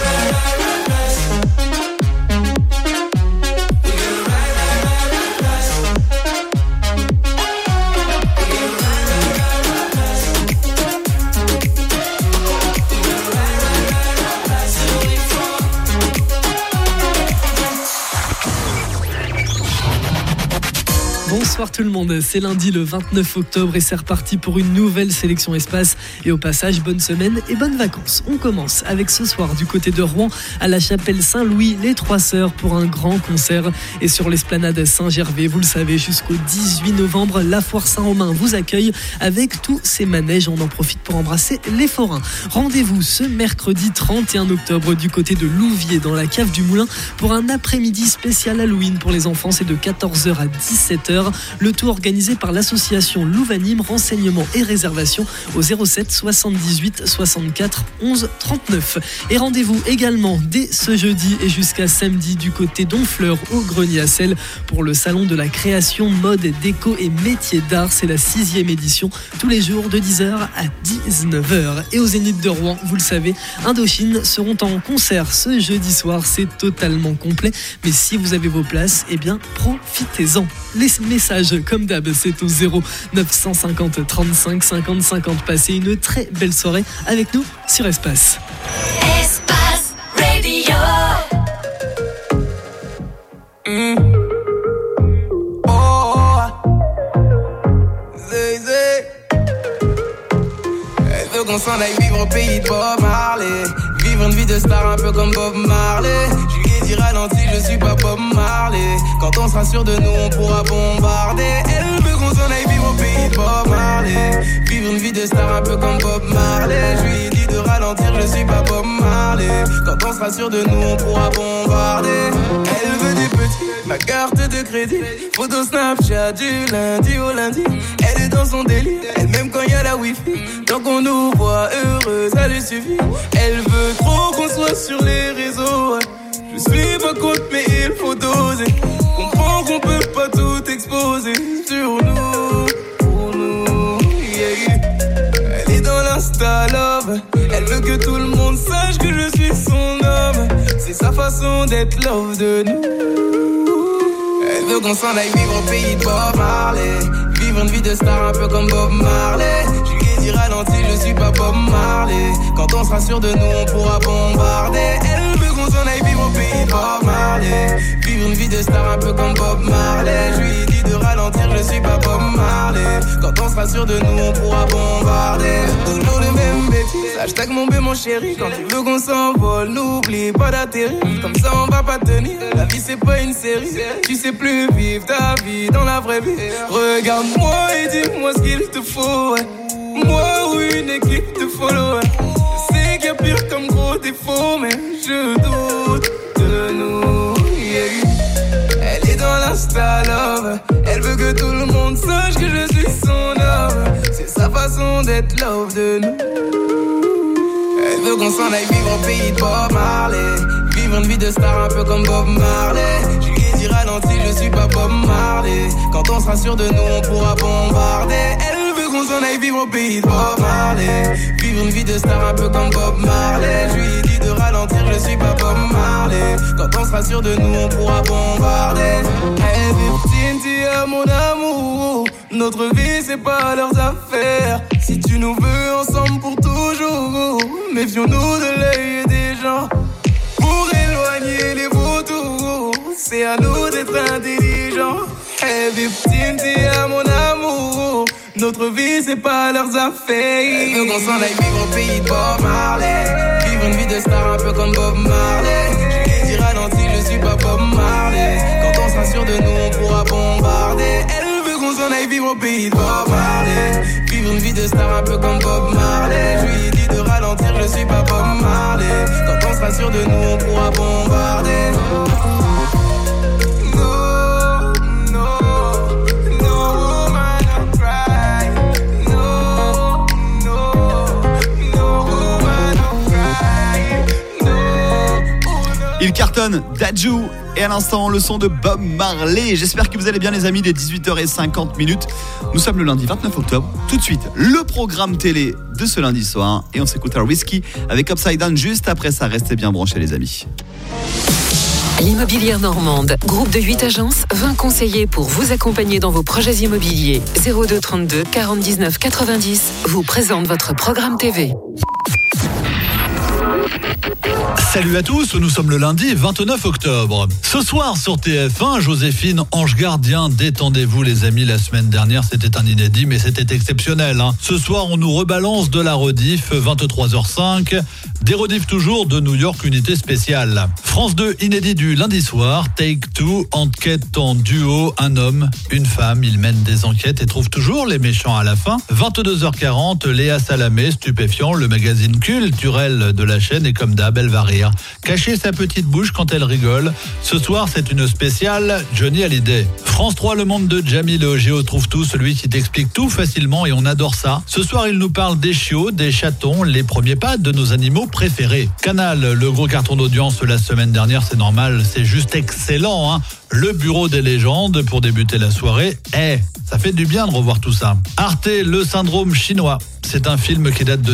Bonsoir tout le monde, c'est lundi le 29 octobre et c'est reparti pour une nouvelle sélection espace. Et au passage, bonne semaine et bonnes vacances. On commence avec ce soir du côté de Rouen à la chapelle Saint-Louis, les Trois Sœurs pour un grand concert. Et sur l'esplanade Saint-Gervais, vous le savez, jusqu'au 18 novembre, la foire Saint-Romain vous accueille avec tous ses manèges. On en profite pour embrasser les forains. Rendez-vous ce mercredi 31 octobre du côté de Louviers dans la cave du Moulin pour un après-midi spécial Halloween pour les enfants. C'est de 14h à 17h. Le tout organisé par l'association Louvanime. Renseignements et réservations au 07 78 64 11 39. Et rendez-vous également dès ce jeudi et jusqu'à samedi du côté d'Honfleur au Grenier à Sel pour le salon de la création, mode, déco et métiers d'art. C'est la 6e édition, tous les jours de 10h à 19h. Et au Zénith de Rouen, vous le savez, Indochine seront en concert ce jeudi soir. C'est totalement complet, mais si vous avez vos places, eh bien profitez-en. Les messages comme d'hab, c'est au 0 950 35 50 50. Passez une très belle soirée avec nous sur Espace.
Espace Radio.
Elle veut qu'on s'en aille vivre au pays de Bob Marley. Vivre une vie de star un peu comme Bob Marley. Je lui ai dit ralenti, je suis pas Bob Marley. Quand on sera sûr de nous, on pourra bombarder. Elle veut qu'on s'en aille vivre au pays de Bob Marley. Vivre une vie de star un peu comme Bob Marley. Je lui ai dit de ralentir, je suis pas Bob Marley. Quand on sera sûr de nous, on pourra bombarder. Elle veut des petits, ma carte de crédit. Photo Snapchat du lundi au lundi. Elle est dans son délire, elle m'aime quand il y a la wifi. Tant qu'on nous voit heureux, ça lui suffit. Elle veut trop qu'on soit sur les réseaux. Je suis pas contre, mais il faut doser. Comprends qu'on peut pas tout exposer sur nous, pour nous, yeah. Elle est dans l'insta love. Elle veut que tout le monde sache que je suis son homme. C'est sa façon d'être love de nous. Elle veut qu'on s'en aille vivre au pays de Bob Marley. Vivre une vie de star un peu comme Bob Marley. Je lui ai dit ralenti, je suis pas Bob Marley. Quand on sera sûr de nous, on pourra bombarder. Elle veut qu'on s'en aille vivre au pays de Bob Marley. Vivre une vie de star un peu comme Bob Marley. Je lui ai dit de ralentir, je suis pas Bob Marley. Quand on sera sûr de nous, on pourra bombarder. Toujours les mêmes bêtises. Hashtag mon bé, mon chéri. Quand tu veux qu'on s'envole, n'oublie pas d'atterrir. Comme ça on va pas tenir. La vie c'est pas une série. Tu sais plus vivre ta vie dans la vraie vie. Regarde-moi et dis-moi ce qu'il te faut. Moi ou une équipe de followers. Je sais qu'il y a pire comme gros défaut, mais je doute de nous, yeah. Elle est dans l'insta love. Elle veut que tout le monde sache que je suis son homme. C'est sa façon d'être love de nous. Elle veut qu'on s'en aille vivre au pays de Bob Marley. Vivre une vie de star un peu comme Bob Marley. Je lui ai dit ralenti, je suis pas Bob Marley. Quand on sera sûr de nous, on pourra bombarder. Elle veut veut qu'on s'en aille vivre au pays de Bob Marley. Vivre une vie de star un peu comme Bob Marley. Je lui ai dit de ralentir, je suis pas Bob Marley. Quand on sera sûr de nous, on pourra bombarder. Hey, 15, t'es mon amour. Notre vie, c'est pas leurs affaires. Si tu nous veux ensemble pour toujours, méfions-nous de l'œil des gens. Pour éloigner les vautours, c'est à nous d'être intelligents. Hey, 15, t'es mon amour. Notre vie, c'est pas leurs affaires. Donc on s'en aille vivre au pays de Bob Marley. Vivre une vie de star un peu comme Bob Marley. Je lui ai dit ralenti, je suis pas Bob Marley. Quand on sera sûr de nous, on pourra bombarder. Elle veut qu'on s'en aille vivre au pays de Bob Marley. Vivre une vie de star un peu comme Bob Marley. Je lui ai dit de ralentir, je suis pas Bob Marley. Quand on sera sûr de nous, on pourra bombarder.
Il cartonne, Dadju, et à l'instant le son de Bob Marley. J'espère que vous allez bien les amis, il est 18h50. Nous sommes le lundi 29 octobre. Tout de suite, le programme télé de ce lundi soir. Et on s'écoute un whisky avec Upside Down juste après ça. Restez bien branchés les amis.
L'Immobilière Normande, groupe de 8 agences, 20 conseillers pour vous accompagner dans vos projets immobiliers. 02 32 49 90 vous présente votre programme TV.
Salut à tous, nous sommes le lundi 29 octobre. Ce soir sur TF1, Joséphine Ange Gardien, détendez-vous les amis, la semaine dernière c'était un inédit mais c'était exceptionnel. Ce soir on nous rebalance de la rediff, 23h05, des rediffs toujours de New York Unité Spéciale. France 2 inédit du lundi soir, Take Two, enquête en duo, un homme, une femme, ils mènent des enquêtes et trouvent toujours les méchants à la fin. 22h40, Léa Salamé, stupéfiant, le magazine culturel de la chaîne et comme d'hab, elle va rire. Cacher sa petite bouche quand elle rigole. Ce soir, c'est une spéciale Johnny Hallyday. France 3, le monde de Jamil Géo trouve tout, celui qui t'explique tout facilement et on adore ça. Ce soir, il nous parle des chiots, des chatons, les premiers pas de nos animaux préférés. Canal, le gros carton d'audience la semaine dernière, c'est normal, c'est juste excellent, hein. Le bureau des légendes pour débuter la soirée. Ça fait du bien de revoir tout ça. Arte, le syndrome chinois. C'est un film qui date de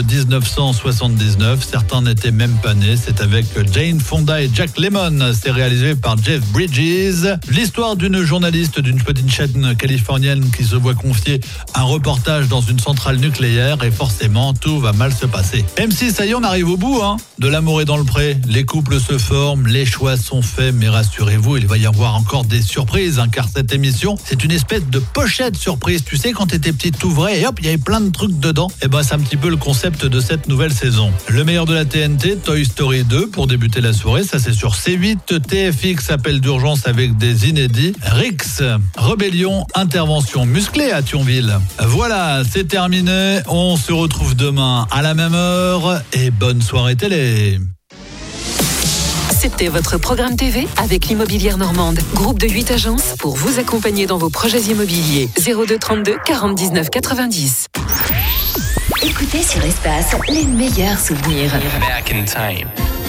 1979. Certains n'étaient même pas nés. C'est avec Jane Fonda et Jack Lemmon. C'est réalisé par Jeff Bridges. L'histoire d'une journaliste d'une petite chaîne californienne qui se voit confier un reportage dans une centrale nucléaire et forcément tout va mal se passer. M6, ça y est, on arrive au bout, hein. De l'amour est dans le pré. Les couples se forment, les choix sont faits, mais rassurez-vous, il va y avoir encore des surprises, hein, car cette émission, c'est une espèce de pochette surprise. Tu sais, quand t'étais petit, t'ouvrais et hop, il y avait plein de trucs dedans. Et ben, c'est un petit peu le concept de cette nouvelle saison. Le meilleur de la TNT, Toy Story 2, pour débuter la soirée, ça c'est sur C8. TFX, appel d'urgence avec des inédits. Rix, Rébellion, intervention musclée à Thionville. Voilà, c'est terminé. On se retrouve demain à la même heure et bonne soirée télé.
C'était votre programme TV avec l'Immobilière Normande, groupe de 8 agences pour vous accompagner dans vos projets immobiliers. 02 32 49 90.
Écoutez sur Espace les meilleurs souvenirs.
Back in time.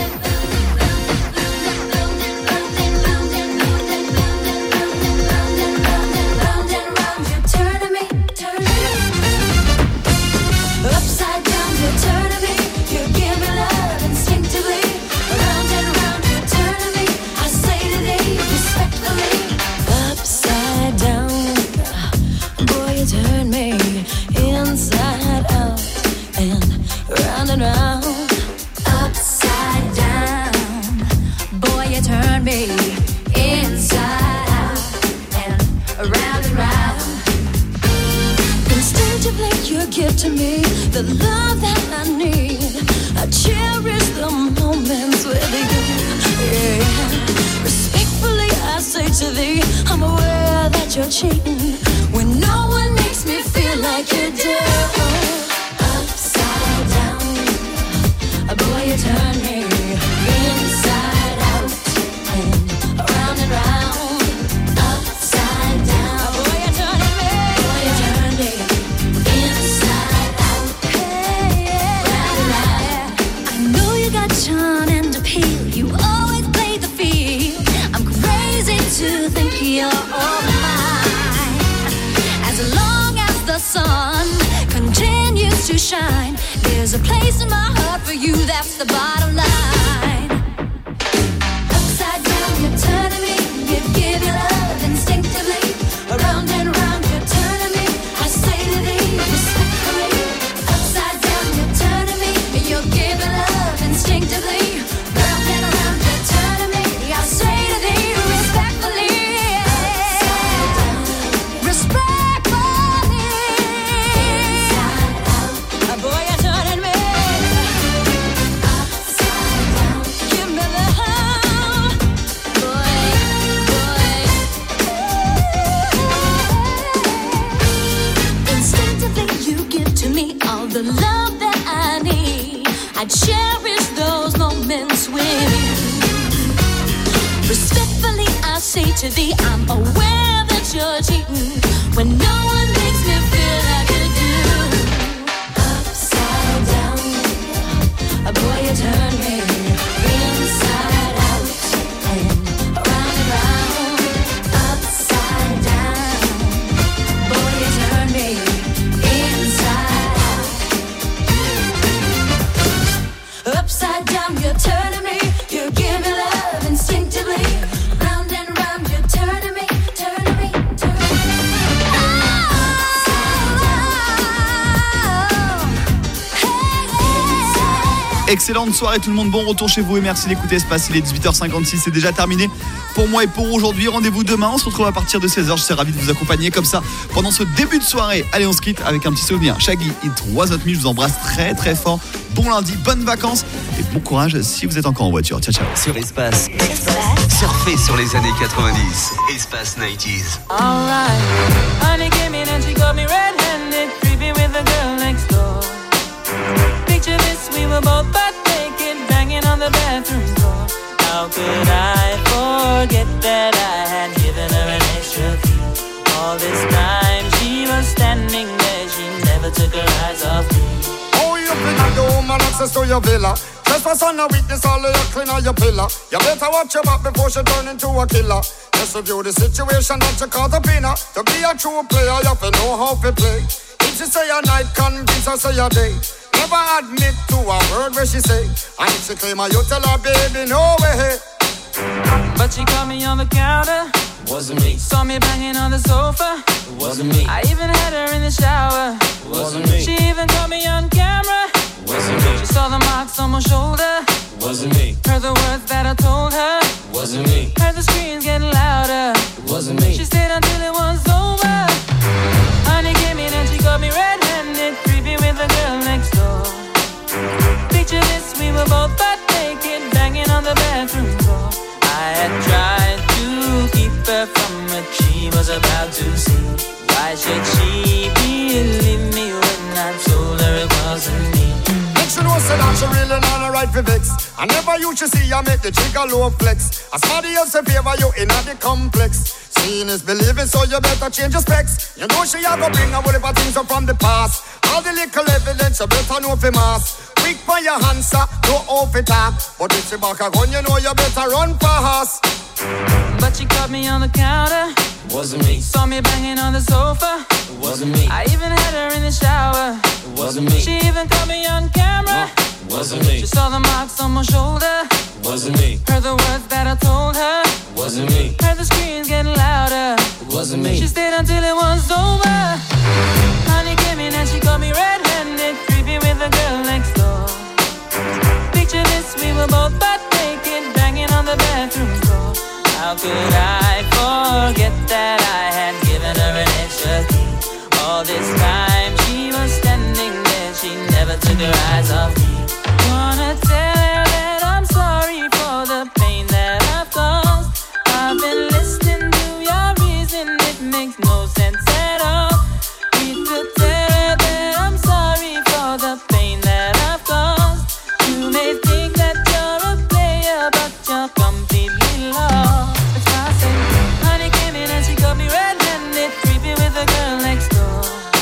Give to me the love that I need. I cherish the moments with you. Yeah. Respectfully, I say to thee, I'm aware that you're cheating when no one makes me feel like you do. Upside down, boy, you turn me inside out and around and round. Upside down, boy, you turn me, boy, you turn me. Charm and appeal, you always play the field. I'm crazy to think you're all mine. As long as the sun shine. There's a place in my heart for you, that's the bottom line. Upside down, you're turning me. You give your love instinctively. Around and round, you're turning me. I say to thee, respectfully. Upside down, you're turning me. You're giving love instinctively. Round and around, you're turning me. I say to thee, respectfully. Respectfully. Boy, you're turning me. Upside down. Give me the hum. Boy, boy. Instinctively, you give to me all the love that I need. I cherish those moments with you. Respectfully, I say to thee, I'm aware that you're cheating when no one makes me feel like you do. Upside down, boy, you turn me inside out and round. Upside down, boy, you turn me inside out. Upside down, you're turning me. You give me love instinctively. Round and round, you're turning me, turning me, turning me.
Excellente soirée tout le monde, bon retour chez vous et merci d'écouter Espace, il est 18h56, c'est déjà terminé pour moi et pour aujourd'hui. Rendez-vous demain, on se retrouve à partir de 16h, je serai ravi de vous accompagner comme ça pendant ce début de soirée. Allez, on se quitte avec un petit souvenir. Shaggy, It Was Not Me, je vous embrasse très très fort. Bon lundi, bonnes vacances et bon courage si vous êtes encore en voiture. Ciao ciao.
Sur Espace, surfez sur les années 90. Espace 90s.
Alright, honey came in and she got me red-handed, creepy with the girl next door. Picture this, we were both butt naked, banging on the bathroom floor. How could I forget that I had given her an extra key? All this time she was standing there, she never took her eyes off me.
Oh, you deny the woman access to your villa. Trespass on a witness, all of your clean on your pillar. You better watch your back before she turn into a killer. Just review the situation that you caught up in her. To be a true player, you have to know how to play. If she say a night, convince her say a day. Never admit to a word where she say. And if she claim her, you tell her, baby, no way.
But she caught me on the counter.
Wasn't me.
Saw me banging on the sofa.
Wasn't me.
I even had her in the shower.
Wasn't me.
She even caught me on camera.
Wasn't me.
She saw the marks on my shoulder.
Wasn't me.
Heard the words that I told her.
Wasn't me.
Heard the screams getting louder.
Wasn't me.
She stayed until it was over. Honey came in and she got me red-handed, creepy with the girl next door. Picture this, we were both butt naked, banging on the bathroom floor. I had tried to keep her from what she was about to see. Why should she believe me when I told her it wasn't me?
She know say that she really not a right for vex. I never used to see her make the trigger low flex. As somebody else in favor you in the complex. Seeing is believing, so you better change your specs. You know she a go bring a whole heap of things up from the past. All the little evidence you better know for mass. Quick for your answer, no off it talk. But if she back a gun, you know you better run fast.
But she caught me on the counter.
Wasn't me.
Saw me banging on the sofa.
Wasn't me.
I even had her in the shower.
Wasn't me.
She even caught me on camera.
Wasn't me.
She saw the marks on my shoulder.
Wasn't me.
Heard the words that I told her.
Wasn't me.
Heard the screams getting louder.
Wasn't me.
She stayed until it was over. Honey came in and she caught me red-handed, creepy with the girl next door. Picture this, we were both butt naked, banging on the bathroom floor. How could I forget that I had given her an extra key? All this time she was standing there, she never took her eyes off me. Wanna tell her that I'm sorry for the pain that I've caused. I've been listening to your reason, it makes no sense at all. Need to tell her that I'm sorry for the pain that I've caused. You may think that you're a player, but you're completely lost. That's why I say, honey came in and she got me red-handed, creepy with the girl next door.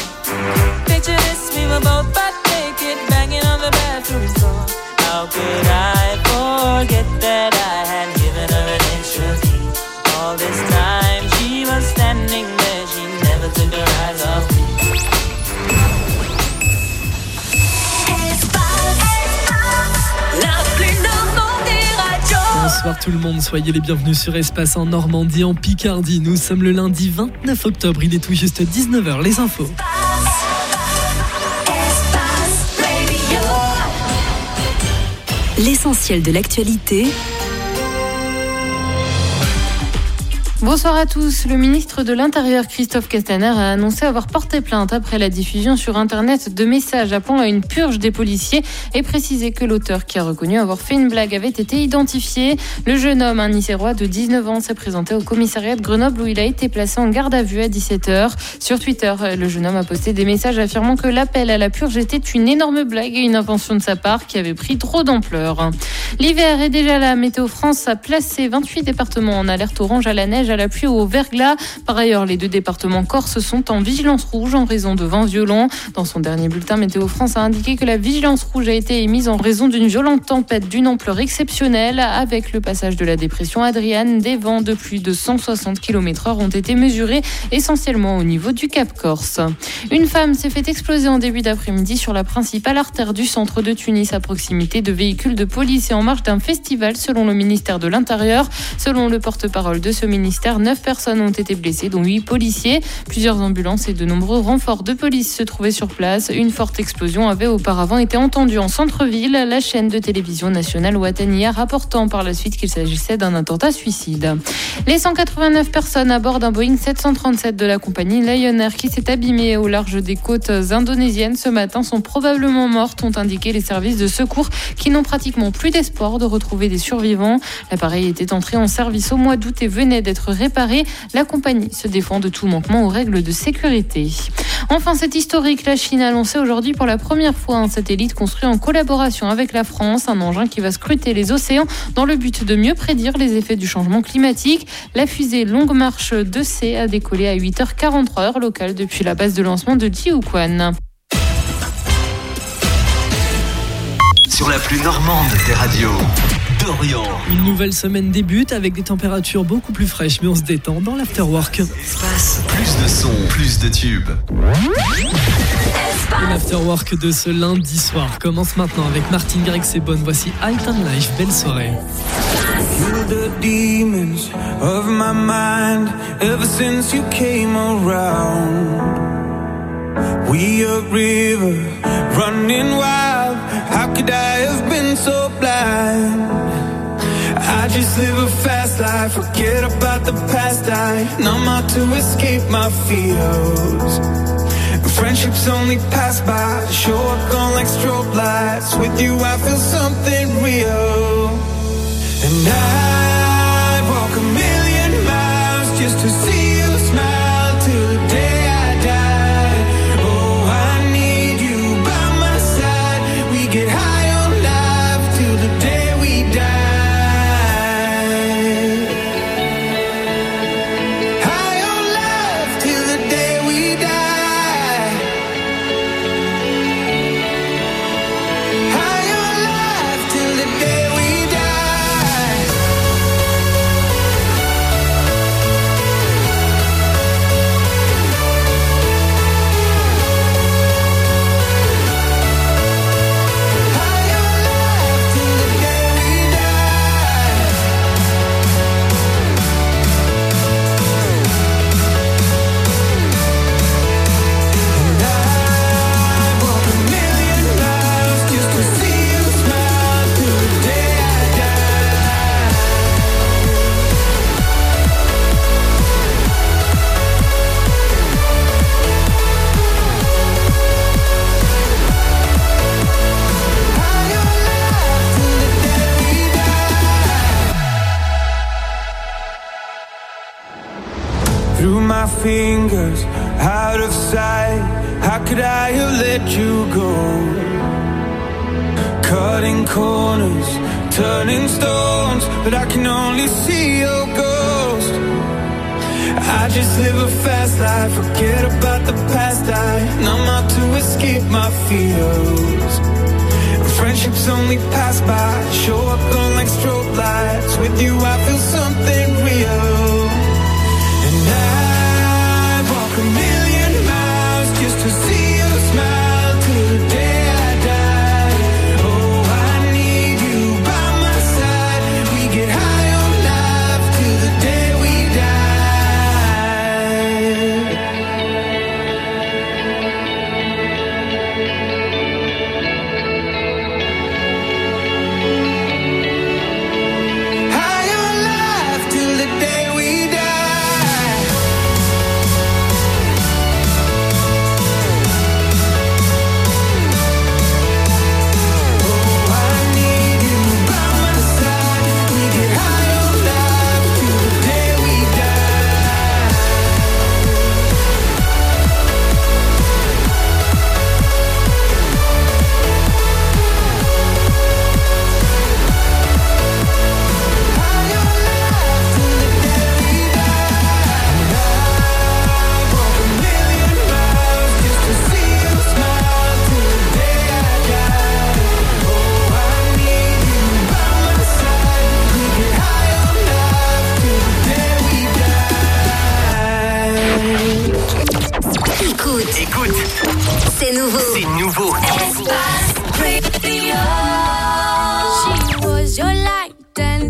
Picture this, we were both butt naked, banging on the bathroom floor. How could I forget that I had given her an extra key? All this time she was standing there, she never took her eyes off me.
Bonsoir tout le monde, soyez les bienvenus sur Espace en Normandie, en Picardie. Nous sommes le lundi 29 octobre, il est tout juste 19h, les infos.
L'essentiel de l'actualité.
Bonsoir à tous. Le ministre de l'Intérieur, Christophe Castaner, a annoncé avoir porté plainte après la diffusion sur Internet de messages appelant à une purge des policiers et précisé que l'auteur, qui a reconnu avoir fait une blague, avait été identifié. Le jeune homme, un Niçois de 19 ans, s'est présenté au commissariat de Grenoble où il a été placé en garde à vue à 17h. Sur Twitter, le jeune homme a posté des messages affirmant que l'appel à la purge était une énorme blague et une invention de sa part qui avait pris trop d'ampleur. L'hiver est déjà là. Météo France a placé 28 départements en alerte orange à la neige, à la pluie ou au verglas. Par ailleurs, les 2 départements corses sont en vigilance rouge en raison de vents violents. Dans son dernier bulletin, Météo France a indiqué que la vigilance rouge a été émise en raison d'une violente tempête d'une ampleur exceptionnelle. Avec le passage de la dépression Adriane, des vents de plus de 160 km/h ont été mesurés, essentiellement au niveau du Cap Corse. Une femme s'est fait exploser en début d'après-midi sur la principale artère du centre de Tunis, à proximité de véhicules de police et en marge d'un festival, selon le ministère de l'Intérieur. Selon le porte-parole de ce ministère, 9 personnes ont été blessées, dont 8 policiers. Plusieurs ambulances et de nombreux renforts de police se trouvaient sur place. Une forte explosion avait auparavant été entendue en centre-ville. La chaîne de télévision nationale Watania rapportant par la suite qu'il s'agissait d'un attentat suicide. Les 189 personnes à bord d'un Boeing 737 de la compagnie Lion Air qui s'est abîmé au large des côtes indonésiennes ce matin sont probablement mortes, ont indiqué les services de secours qui n'ont pratiquement plus d'espoir de retrouver des survivants. L'appareil était entré en service au mois d'août et venait d'être réparé. La compagnie se défend de tout manquement aux règles de sécurité. Enfin, c'est historique. La Chine a lancé aujourd'hui pour la première fois un satellite construit en collaboration avec la France, un engin qui va scruter les océans dans le but de mieux prédire les effets du changement climatique. La fusée Longue Marche 2C a décollé à 8h43 heure locale depuis la base de lancement de Jiuquan.
Sur la plus normande des radios, Dorian.
Une nouvelle semaine débute avec des températures beaucoup plus fraîches, mais on se détend dans l'afterwork.
Espace, plus de sons, plus de tubes.
Et l'afterwork de ce lundi soir commence maintenant avec Martin Garrix et Bonne. Voici Alton Life, belle soirée.
Kill the demons of my mind ever since you came around. We a river running wild. How could I have been so blind? I just live a fast life, forget about the past. I numb out to escape my fears. Friendships only pass by, show up on like strobe lights. With you I feel something real. And I walk a million miles just to see you smile till the day I die. Oh, I need you by my side. We get high on life till the day we die. High on life till the day we die. High on life till the day we die. Through my fingers, out of sight. How could I have let you go? Cutting corners, turning stones, but I can only see your ghost. I just live a fast life, forget about the past. I numb out to escape my fears. Friendships only pass by, show up on like strobe lights. With you I feel something real. And I walk a million miles just to see you smile till the day I die. Oh, I need you by my side. We get high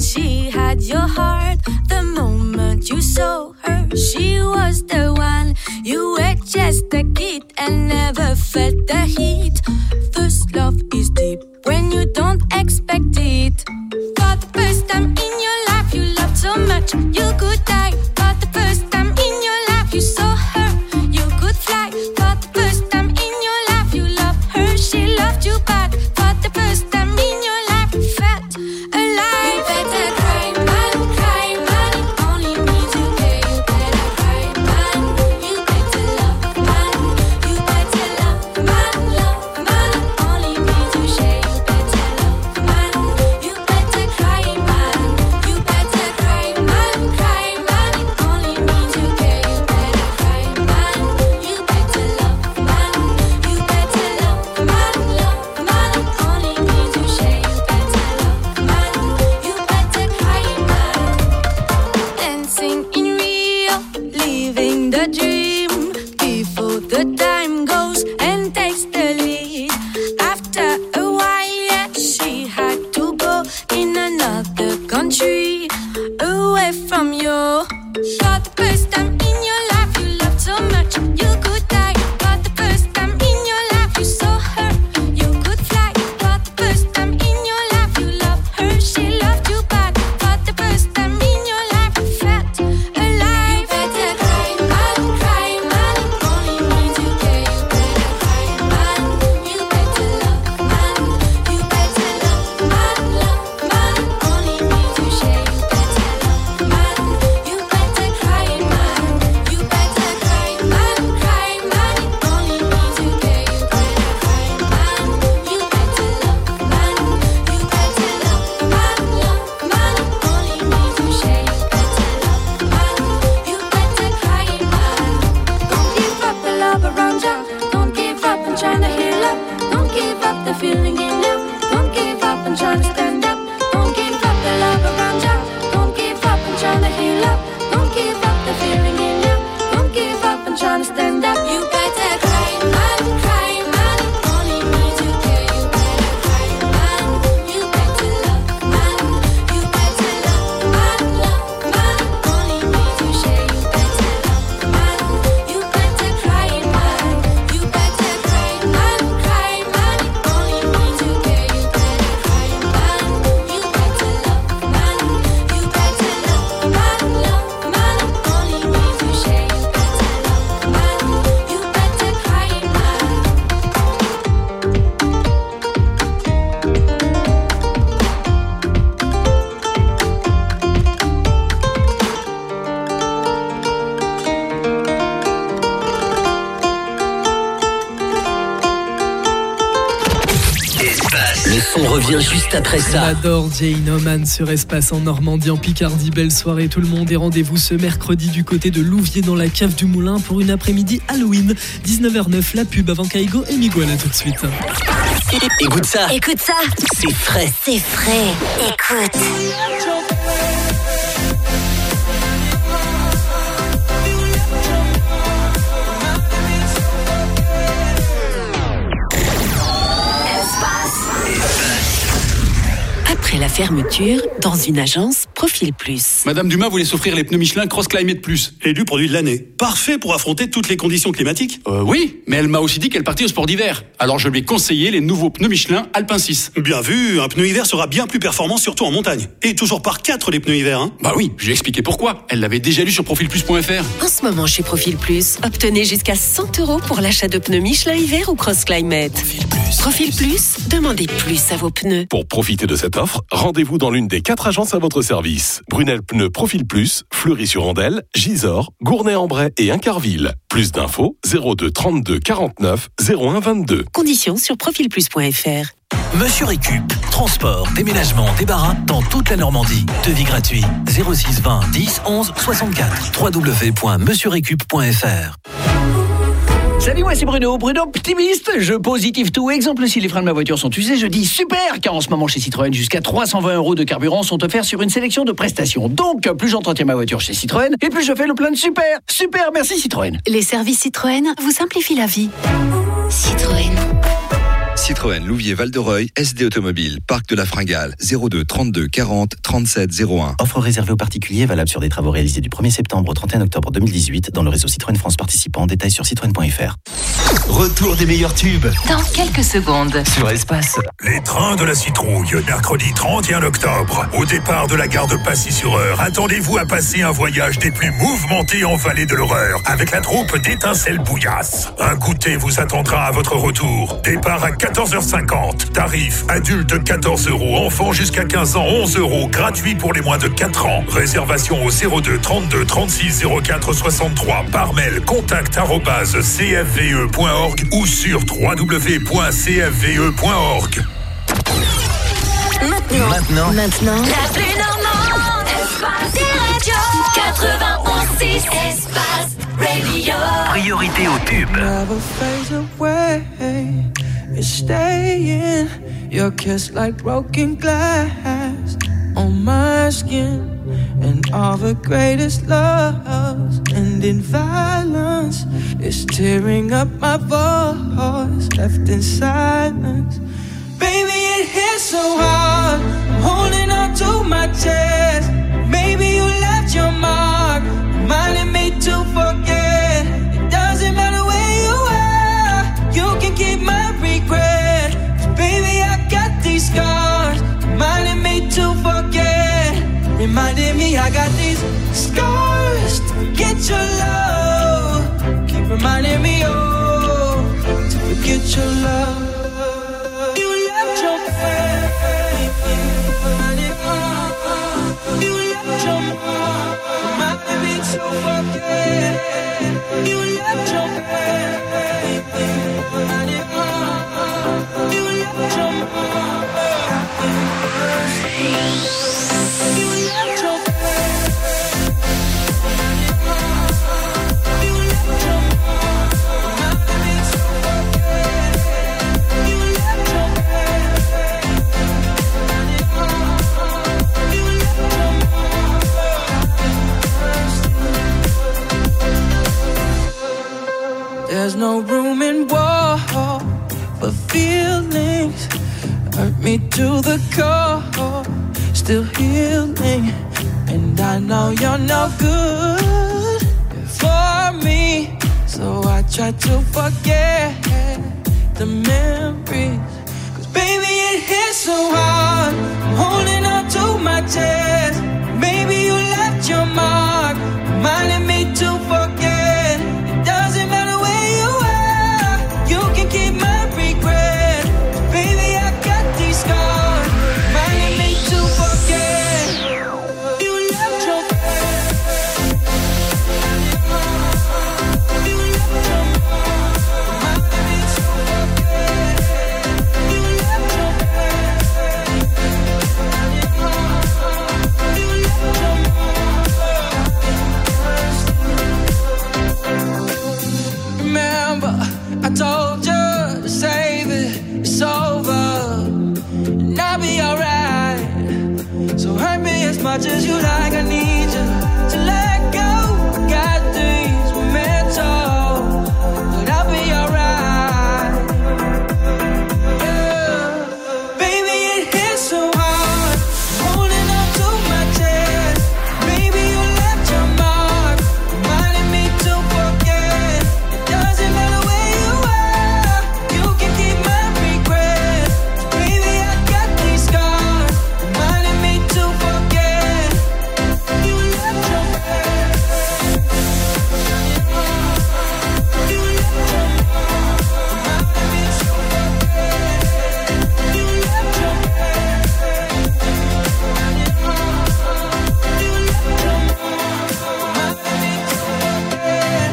she had your heart the moment you saw her. She was the one. You were just a kid and never felt the heat. First love is deep when you don't expect it. For the first time in your life, you loved so much you could die. For the first time in your life, you saw her, you could fly. For the first time in your life, you loved her, she loved you back. For the first time in your life, you felt alive. You better cry, man, it only means you care. You better cry, man, you better love, man, you better love, man, it only means you share. You better love, man, you better cry, man, you better cry, man, it only means you care. You better cry, man, you better love, man, you better love, man, it only means you share. You better love, man, you better cry, man. Dancing in Rio, living the dream before the time goes and takes the lead. After a while, yeah, she had to go in another country, away from you. For the first time in your life, you loved so much you could die. For the first time in your life, you saw her, you could fly. For the first time in your life, you loved her, she loved you back. For the first time in your life, you felt alive. You better cry, man, it only means you care. You better cry, man, you better love, man, you better love, man, it only means you share. You better love, man, you better cry, man, you better cry, man, it only means you care. You better cry, man, you better love, man, you better love, man, it only means you share. You better love, man, you better cry, man. Don't give up the love around you. Don't give up and trying to heal up. Don't give up the feeling in you. Don't give up and trying to stand up. Don't give up the love around you. Don't give up and trying to heal up. Don't give up the feeling in you. Don't give up and trying to stand up. You better cry, man, it only means you care. You better cry, man, you better love, man, you better love, man, it only means you share. You better love, man, you better cry, man, you better cry, man, it only means you care. You better cry, man, you better love, man, you better love, man, it only means you share. You better love, man, you better cry, man.
Le son revient juste après
On
ça.
adore Jane Oman sur Espace en Normandie, en Picardie. Belle soirée tout le monde et rendez-vous ce mercredi du côté de Louviers dans la cave du Moulin pour une après-midi Halloween. 19h09, la pub avant Kaigo et Miguel. À tout de suite.
Écoute ça.
Écoute ça.
C'est frais.
C'est frais. Écoute.
Après la fermeture, dans une agence Profil Plus.
Madame Dumas voulait s'offrir les pneus Michelin Cross Climate Plus.
Élu produit de l'année. Parfait pour affronter toutes les conditions climatiques.
Oui, mais elle m'a aussi dit qu'elle partait au sport d'hiver. Alors je lui ai conseillé les nouveaux pneus Michelin Alpin 6.
Bien vu, un pneu hiver sera bien plus performant, surtout en montagne. Et toujours par 4 les pneus hiver, hein.
Bah oui, je lui ai expliqué pourquoi. Elle l'avait déjà lu sur profilplus.fr.
En ce moment, chez Profil Plus, obtenez jusqu'à 100 € pour l'achat de pneus Michelin hiver ou Cross Climate. Profil Plus, demandez plus à vos pneus.
Pour profiter de cette offre, rendez-vous dans l'une des 4 agences à votre service. Brunel Pneus Profil Plus, Fleury-sur-Andelle, Gisors, Gournay-en-Bray et Incarville. Plus d'infos, 02 32 49 01 22.
Conditions sur profilplus.fr.
Monsieur Récup, transport, déménagement, débarras dans toute la Normandie. Devis gratuit 06 20 10 11 64. www.monsieurrécup.fr.
Salut, moi c'est Bruno optimiste, je positive tout. Exemple, si les freins de ma voiture sont usés, je dis super, car en ce moment chez Citroën, jusqu'à 320 € de carburant sont offerts sur une sélection de prestations. Donc, plus j'entretiens ma voiture chez Citroën, et plus je fais le plein de super. Super, merci Citroën.
Les services Citroën vous simplifient la vie.
Citroën.
Citroën Louviers Val-de-Reuil, SD Automobile, Parc de la Fringale, 02 32 40 37 01.
Offre réservée aux particuliers valable sur des travaux réalisés du 1er septembre au 31 octobre 2018 dans le réseau Citroën France participant. Détails sur citroën.fr.
Retour des meilleurs tubes
Dans quelques secondes.
sur Espace.
Les trains de la citrouille, mercredi 31 octobre. Au départ de la gare de Passy-sur-Eure, attendez-vous à passer un voyage des plus mouvementés en vallée de l'horreur, avec la troupe d'Étincelles Bouillasse. Un goûter vous attendra à votre retour. Départ à 14h50. Tarif adulte 14 €, enfants jusqu'à 15 ans 11 €, gratuit pour les moins de 4 ans. Réservation au 02 32 36 04 63 par mail contact@cfve.org ou sur www.cfve.org.
Maintenant. La plus normande. Espace Radio 91.6. Espace Radio.
Priorité au tube.
Never fades away. It's staying. Your kiss like broken glass on my skin. And all the greatest loves end in violence. It's tearing up my voice, left in silence. Baby, it hits so hard. I'm holding on to my chest. Maybe you left your mark, reminding me to forget. It doesn't matter where you are, you can keep my regret. 'Cause baby, I got these scars, reminding me to forget. Reminding me I got these scars to forget your love. Keep reminding me, oh, to forget your love. You left your baby, you left your mom, reminding me to forget. You left your baby, you left your mom. There's no room in war for feelings. Hurt me to the core, still healing. And I know you're no good for me, so I try to forget the memories. 'Cause baby, it hits so hard. I'm holding on to my chest. Maybe you left your mark, reminding me to forget. It doesn't matter where you are, you can keep my regret. Baby, I got these scars, reminding me to forget. You left your you left your reminding me to forget. You left your remember, I told you to save it, it's over, and I'll be alright. So hurt me as much as you like, I need you to let go. I got things we're meant to, but I'll be alright. Yeah. Baby, it hits so hard, holding on to my chest. Maybe you left your mark, reminding me to forget. It doesn't matter where you are, you can keep my regret. Baby, I got these scars, reminding me to forget. You left your you left your reminding me to forget. You left your you left your reminding me to forget.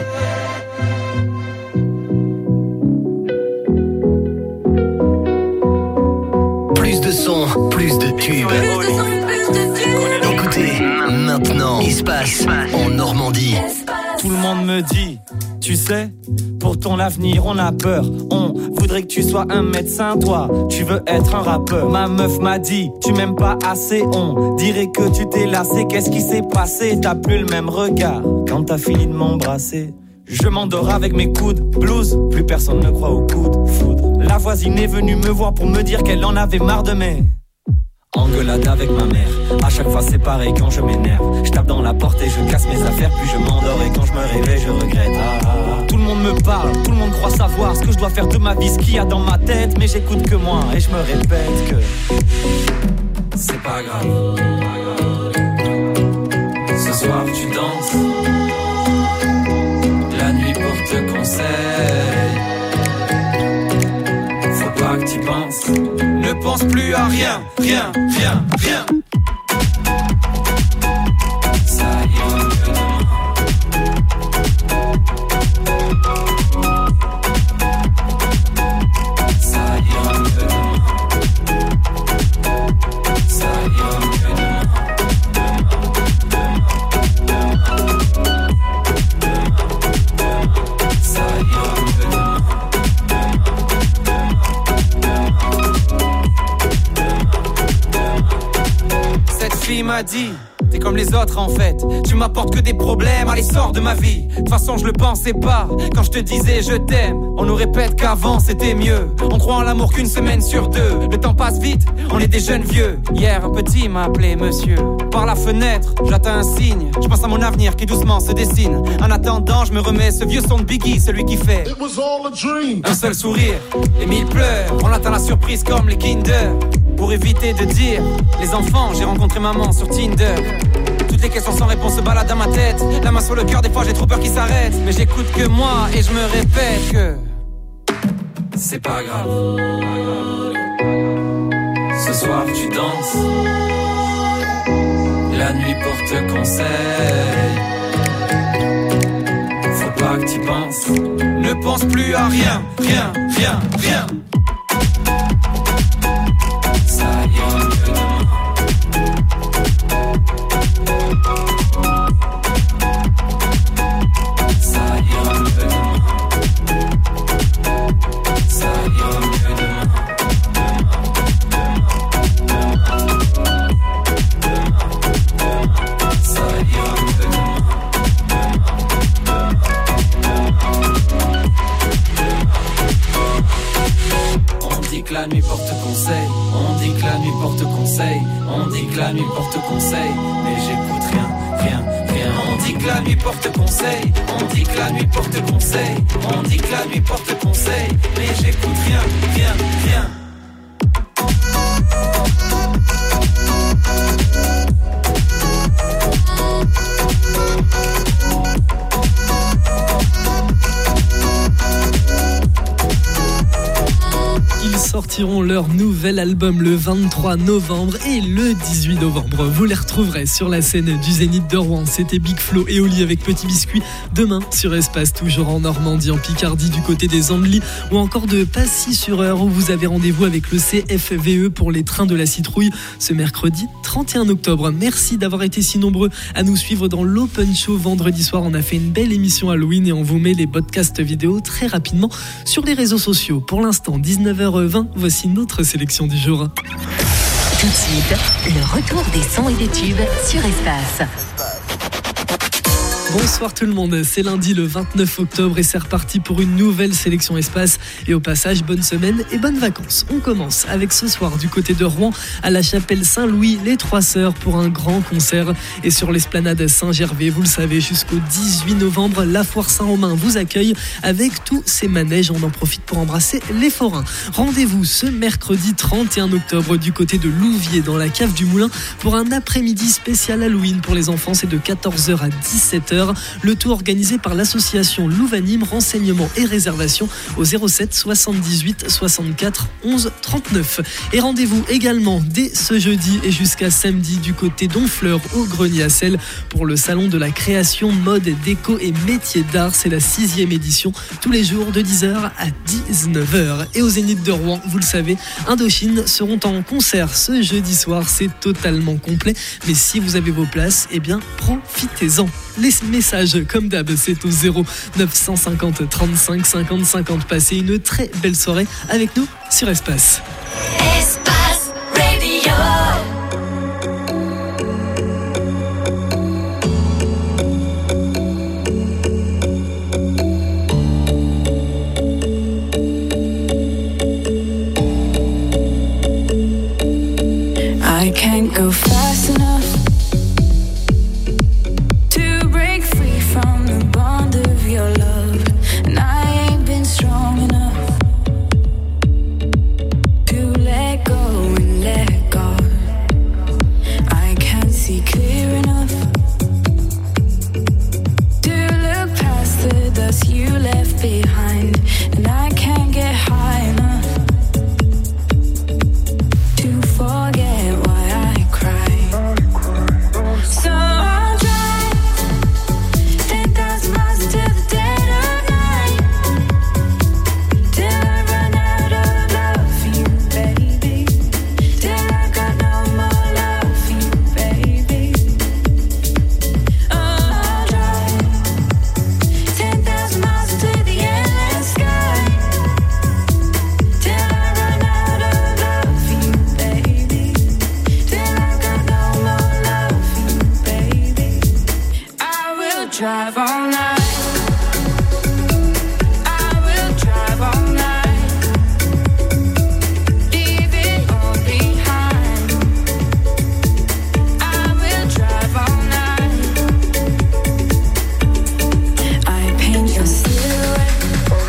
Plus de son, plus de tubes. Écoutez, maintenant, Espace en Normandie.
Tout le monde me dit, tu sais, pour ton avenir on a peur. On voudrait que tu sois un médecin, toi, tu veux être un rappeur. Ma meuf m'a dit, tu m'aimes pas assez. On dirait que tu t'es lassé, qu'est-ce qui s'est passé? T'as plus le même regard quand t'as fini de m'embrasser. Je m'endors avec mes coudes, blues, plus personne ne croit au coup de foudre. La voisine est venue me voir pour me dire qu'elle en avait marre de mes engueulade avec ma mère. À chaque fois c'est pareil quand je m'énerve. Je tape dans la porte et je casse mes affaires. Puis je m'endors et quand je me réveille je regrette. Tout le monde me parle, tout le monde croit savoir ce que je dois faire de ma vie, ce qu'il y a dans ma tête. Mais j'écoute que moi et je me répète que c'est pas grave. Ce soir tu danses, la nuit porte conseil. Faut pas que tu penses, ne pense plus à rien, rien, rien, rien. Ça ira que demain. Ça ira que demain. Ça ira que demain. Ça ira que demain. Cette fille m'a dit, t'es comme les autres en fait. Tu m'apportes que des problèmes, allez sors de ma vie. De toute façon je le pensais pas, quand je te disais je t'aime. On nous répète qu'avant c'était mieux. On croit en l'amour qu'une semaine sur deux. Le temps passe vite, on est des jeunes vieux. Hier un petit m'a appelé monsieur. Par la fenêtre, j'attends un signe. Je pense à mon avenir qui doucement se dessine. En attendant je me remets ce vieux son de Biggie, celui qui fait un seul sourire et 1000 pleurs. On attend la surprise comme les Kinder. Pour éviter de dire les enfants, j'ai rencontré maman sur Tinder. Toutes les questions sans réponse se baladent dans ma tête. La main sur le cœur, des fois j'ai trop peur qu'il s'arrête. Mais j'écoute que moi et je me répète que c'est pas grave. Ce soir tu danses, la nuit porte conseil. Faut pas que tu penses, ne pense plus à rien, rien, rien, rien. Ça ira que demain. Ça ira que demain. Ça ira que demain. Ça ira que demain. On dit que la nuit porte conseil. On dit que la nuit porte conseil. On dit que la nuit porte conseil. Mais j'écoute rien, rien, rien. On dit que la nuit porte conseil. On dit que la nuit porte conseil. On dit que la nuit porte conseil. Mais j'écoute rien, rien, rien.
Ils sortiront leur nouvel album le 23 novembre et le 18 novembre. Vous les retrouverez sur la scène du Zénith de Rouen. C'était Big Flo et Oli avec Petit Biscuit. Demain sur Espace, toujours en Normandie, en Picardie, du côté des Andelys, ou encore de Passy-sur-Eure, où vous avez rendez-vous avec le CFVE pour les trains de la citrouille ce mercredi 31 octobre. Merci d'avoir été si nombreux à nous suivre dans l'Open Show vendredi soir. On a fait une belle émission Halloween et on vous met les podcasts vidéo très rapidement sur les réseaux sociaux. Pour l'instant, 19h20, voici notre sélection du jour.
Tout de suite, le retour des sons et des tubes sur Espace.
Bonsoir tout le monde, c'est lundi le 29 octobre et c'est reparti pour une nouvelle sélection Espace. Et au passage, bonne semaine et bonnes vacances. On commence avec ce soir du côté de Rouen à la chapelle Saint-Louis, les Trois Sœurs pour un grand concert. Et sur l'esplanade Saint-Gervais, vous le savez, jusqu'au 18 novembre, la Foire Saint-Romain vous accueille avec tous ses manèges. On en profite pour embrasser les forains. Rendez-vous ce mercredi 31 octobre du côté de Louviers dans la cave du Moulin pour un après-midi spécial Halloween pour les enfants. C'est de 14h à 17h. Le tout organisé par l'association Louvanime. Renseignements et réservations au 07 78 64 11 39. Et rendez-vous également dès ce jeudi et jusqu'à samedi du côté d'Honfleur au Grenier à Sel pour le salon de la création, mode, déco et métiers d'art. C'est la 6e édition, tous les jours de 10h à 19h. Et au Zénith de Rouen, vous le savez, Indochine seront en concert ce jeudi soir. C'est totalement complet, mais si vous avez vos places, eh bien profitez-en. Les messages, comme d'hab, c'est au 0 950 35 50 50. Passez une très belle soirée avec nous sur Espace.
Espace Radio. can't go fast enough to break free from the bond of your love, and I ain't been strong enough to let go and let go. I can't see clear enough to look past the dust you left behind, and I can't get high enough to forget why I cry. So I'll drive 10,000 miles to the dead of night till I run out of love for you, baby. Till I got no more love for you, baby. Oh, I'll drive 10,000 miles to the endless sky till I run out of love for you, baby. Till I got no more love for you, baby. I will drive all night. I will drive all night. Leave it all behind. I will drive all night. I paint your silhouette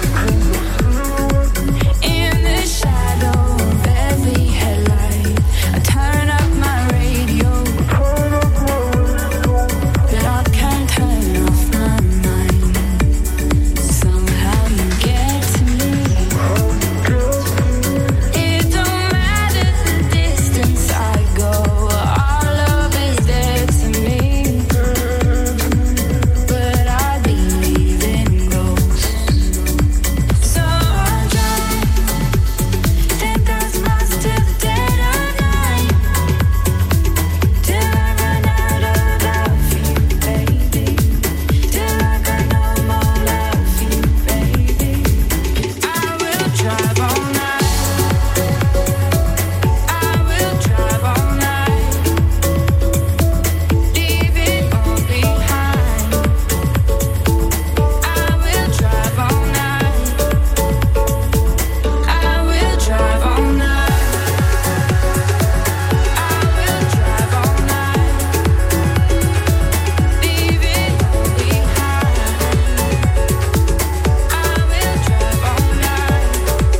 in the shadow of every headlight. I turn up my radio, but I can't turn off my mind. Somehow you get to me. It don't matter the distance I go, our love is dead to me. But I believe in ghosts. So I'll drive 10,000 miles to the dead of night till I run out of love for you, baby. Till I got no more love for you, baby. I will drive all night. I will drive all night. Leave it all behind. I will drive all night. I will drive all night. I will drive all night. Leave it all behind. I will drive all night.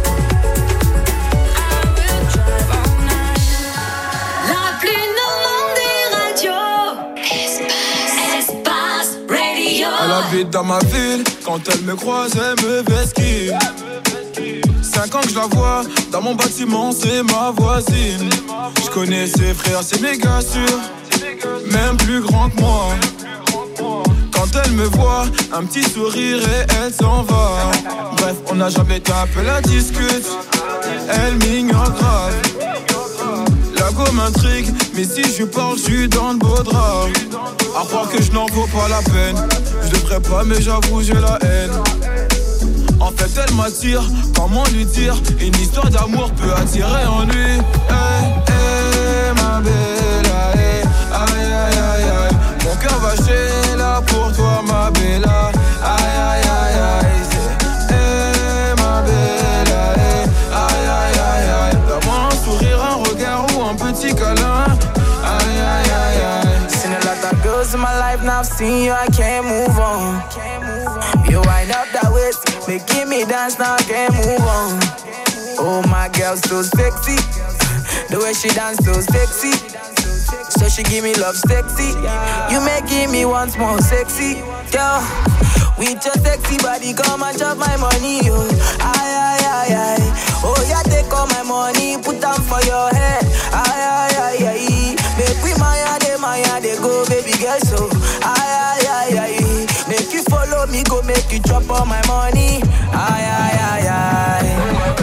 I will drive all night. La plus normande des radios. Espace Radio.
Elle habite dans ma ville, quand elle me croise, elle me vesquille. 5 ans que je la vois, dans mon bâtiment, c'est ma voisine. Je connais ses frères, c'est méga sûr, même plus grand que moi. Quand elle me voit, un petit sourire et elle s'en va. Bref, on n'a jamais tapé la discute, elle m'ignore grave. La go m'intrigue, mais si je parle, je suis dans le beau drap. À croire que je n'en vaux pas la peine. Je devrais pas, mais j'avoue, j'ai la haine. En fait, elle m'attire, comment lui dire? Une histoire d'amour peut attirer en lui. Hey, hey, ma bella, hey, aïe, aïe, aïe, aïe. Mon cœur va chez là pour toi, ma bella. Aïe, aïe, aïe, aïe, c'est hey, ma bella, hey, aïe, aïe, aïe, aïe. Donne-moi un sourire, un regard ou un petit câlin. Aïe, aïe, aïe, aïe.
Seen a lot of girls in my life, now I've seen you, I can't move on. You wind up that waist, making me dance, now I can't move on. Oh, my girl, so sexy. The way she dance, so sexy. So she give me love sexy. You making me once more sexy. Girl, with your sexy body, come and chop my money, yo. Aye, aye, aye, aye. Oh, yeah, take all my money, put them for your head. Aye, aye, aye, aye. Make we maya, they go, baby girl, so. Aye, aye, aye, aye. Make you follow me, go make you drop all my money. Aye, aye, aye, aye.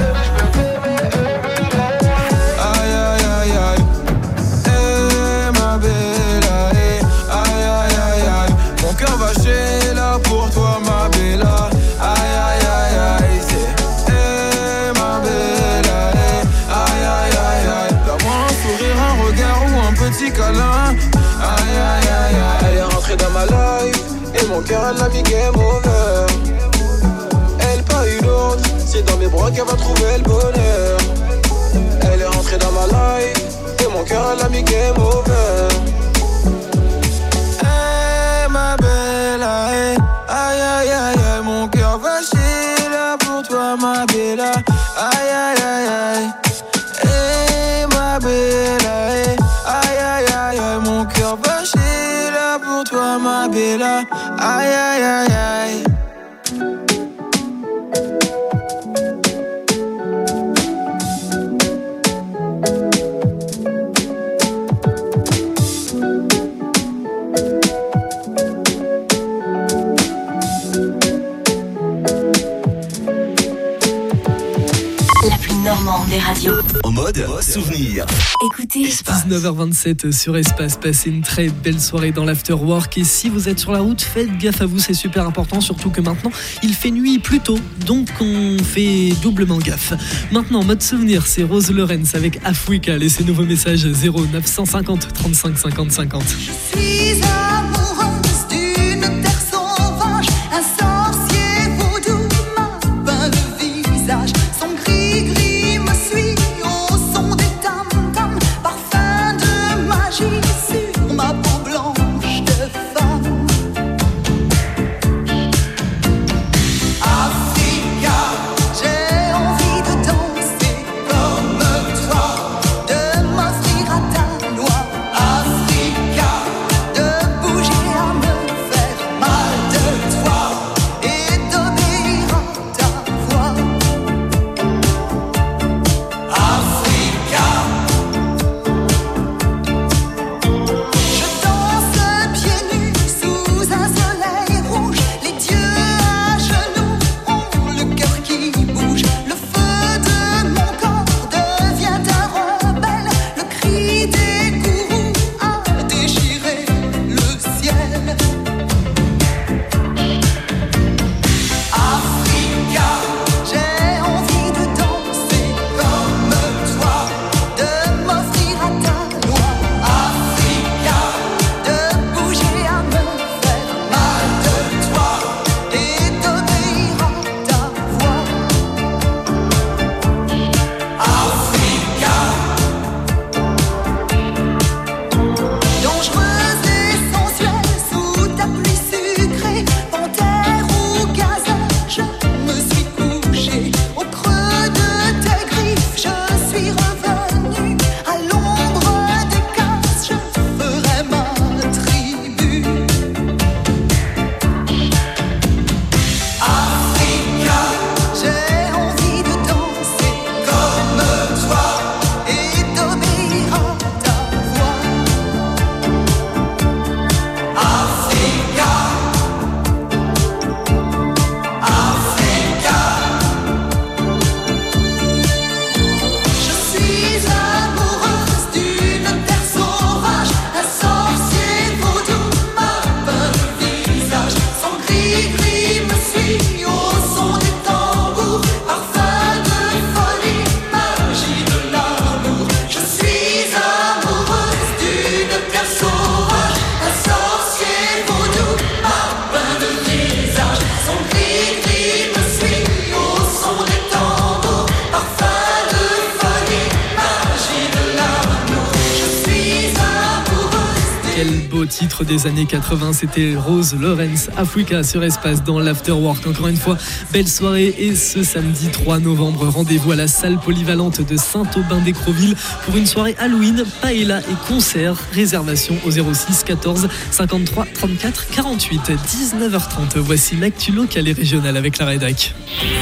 Aïe, aïe, aïe, aïe. Eh, ma bella, eh. Aïe, aïe, aïe, aïe. Mon cœur va chez là pour toi, ma bella. Aïe, aïe, aïe, aïe. C'est eh, ma bella, eh. Aïe, aïe, aïe, aïe. Donne-moi un sourire, un regard ou un petit câlin. Aïe, aïe, aïe, aïe. Elle est rentrée dans ma life et mon cœur, elle l'a mis game over. Elle pas eu d'autre, c'est dans mes bras qu'elle va trouver le bonheur. Elle est rentrée dans ma life et
mon cœur elle a mis game over. Hey ma belle, hey. Aïe aïe aïe aïe, mon cœur va chier là pour toi ma belle. Aïe aïe aïe aïe. Hey ma belle, hey. Aïe aïe aïe aïe, mon cœur va chier là pour toi ma belle. Aïe aïe aïe aïe.
Des radios.
En mode souvenir.
Écoutez
19h27 sur Espace. Passez une très belle soirée dans l'afterwork. Et si vous êtes sur la route, faites gaffe à vous, c'est super important. Surtout que maintenant, il fait nuit plus tôt. Donc on fait doublement gaffe. Maintenant, mode souvenir, c'est Rose Lorenz avec Africa. Laissez nouveaux messages 0950 35 50 50.
Je suis amoureuse d'une terre sauvage, un sorcier vaudou m'a peint le visage. Son gris-gris me suit au son des tam-tams, parfum de magie sur ma peau blanche de femme. Africa, j'ai envie de danser comme toi, de m'offrir à ta loi. Africa, de bouger à me faire mal de toi et d'obéir à ta voix. Africa, je danse pieds nus sous un soleil rouge, les dieux à genoux ont le cœur qui bouge. Le feu de mon corps devient un rebelle, le cri des gourous a déchiré le ciel. Africa, j'ai envie de danser comme toi, de m'offrir à ta loi. Africa, de bouger à me faire mal de toi et d'obéir à ta voix. Africa, dangereuse et sensuelle sous ta pluie sucrée, panthère ou gazelle, je me suis couchée au creux de tes griffes. Je suis revenue à l'ombre des cases, je ferai ma tribu. Africa, j'ai envie de danser comme toi et d'obéir à ta voix. Africa, Africa, je suis amoureuse d'une terre sauvage, un sorcier vaudou m'a peint le visage. Son gris-gris me suit au son des tambours, parfum de folie, magie de l'amour. Je suis amoureuse d'une terre sauvage, un sorcier vaudou m'a peint le visage. Son gris-gris me suit au son des tambours, parfum de folie, magie de l'amour. Je suis amoureuse.
Quel beau titre des années 80, c'était Rose Lorenz, Africa sur Espace dans l'Afterwork. Encore une fois, belle soirée et ce samedi 3 novembre, rendez-vous à la salle polyvalente de Saint-Aubin-d'Écreville pour une soirée Halloween, paella et concert. Réservation au 06 14 53 34 48. 19h30, voici l'actu local et régional avec la rédac.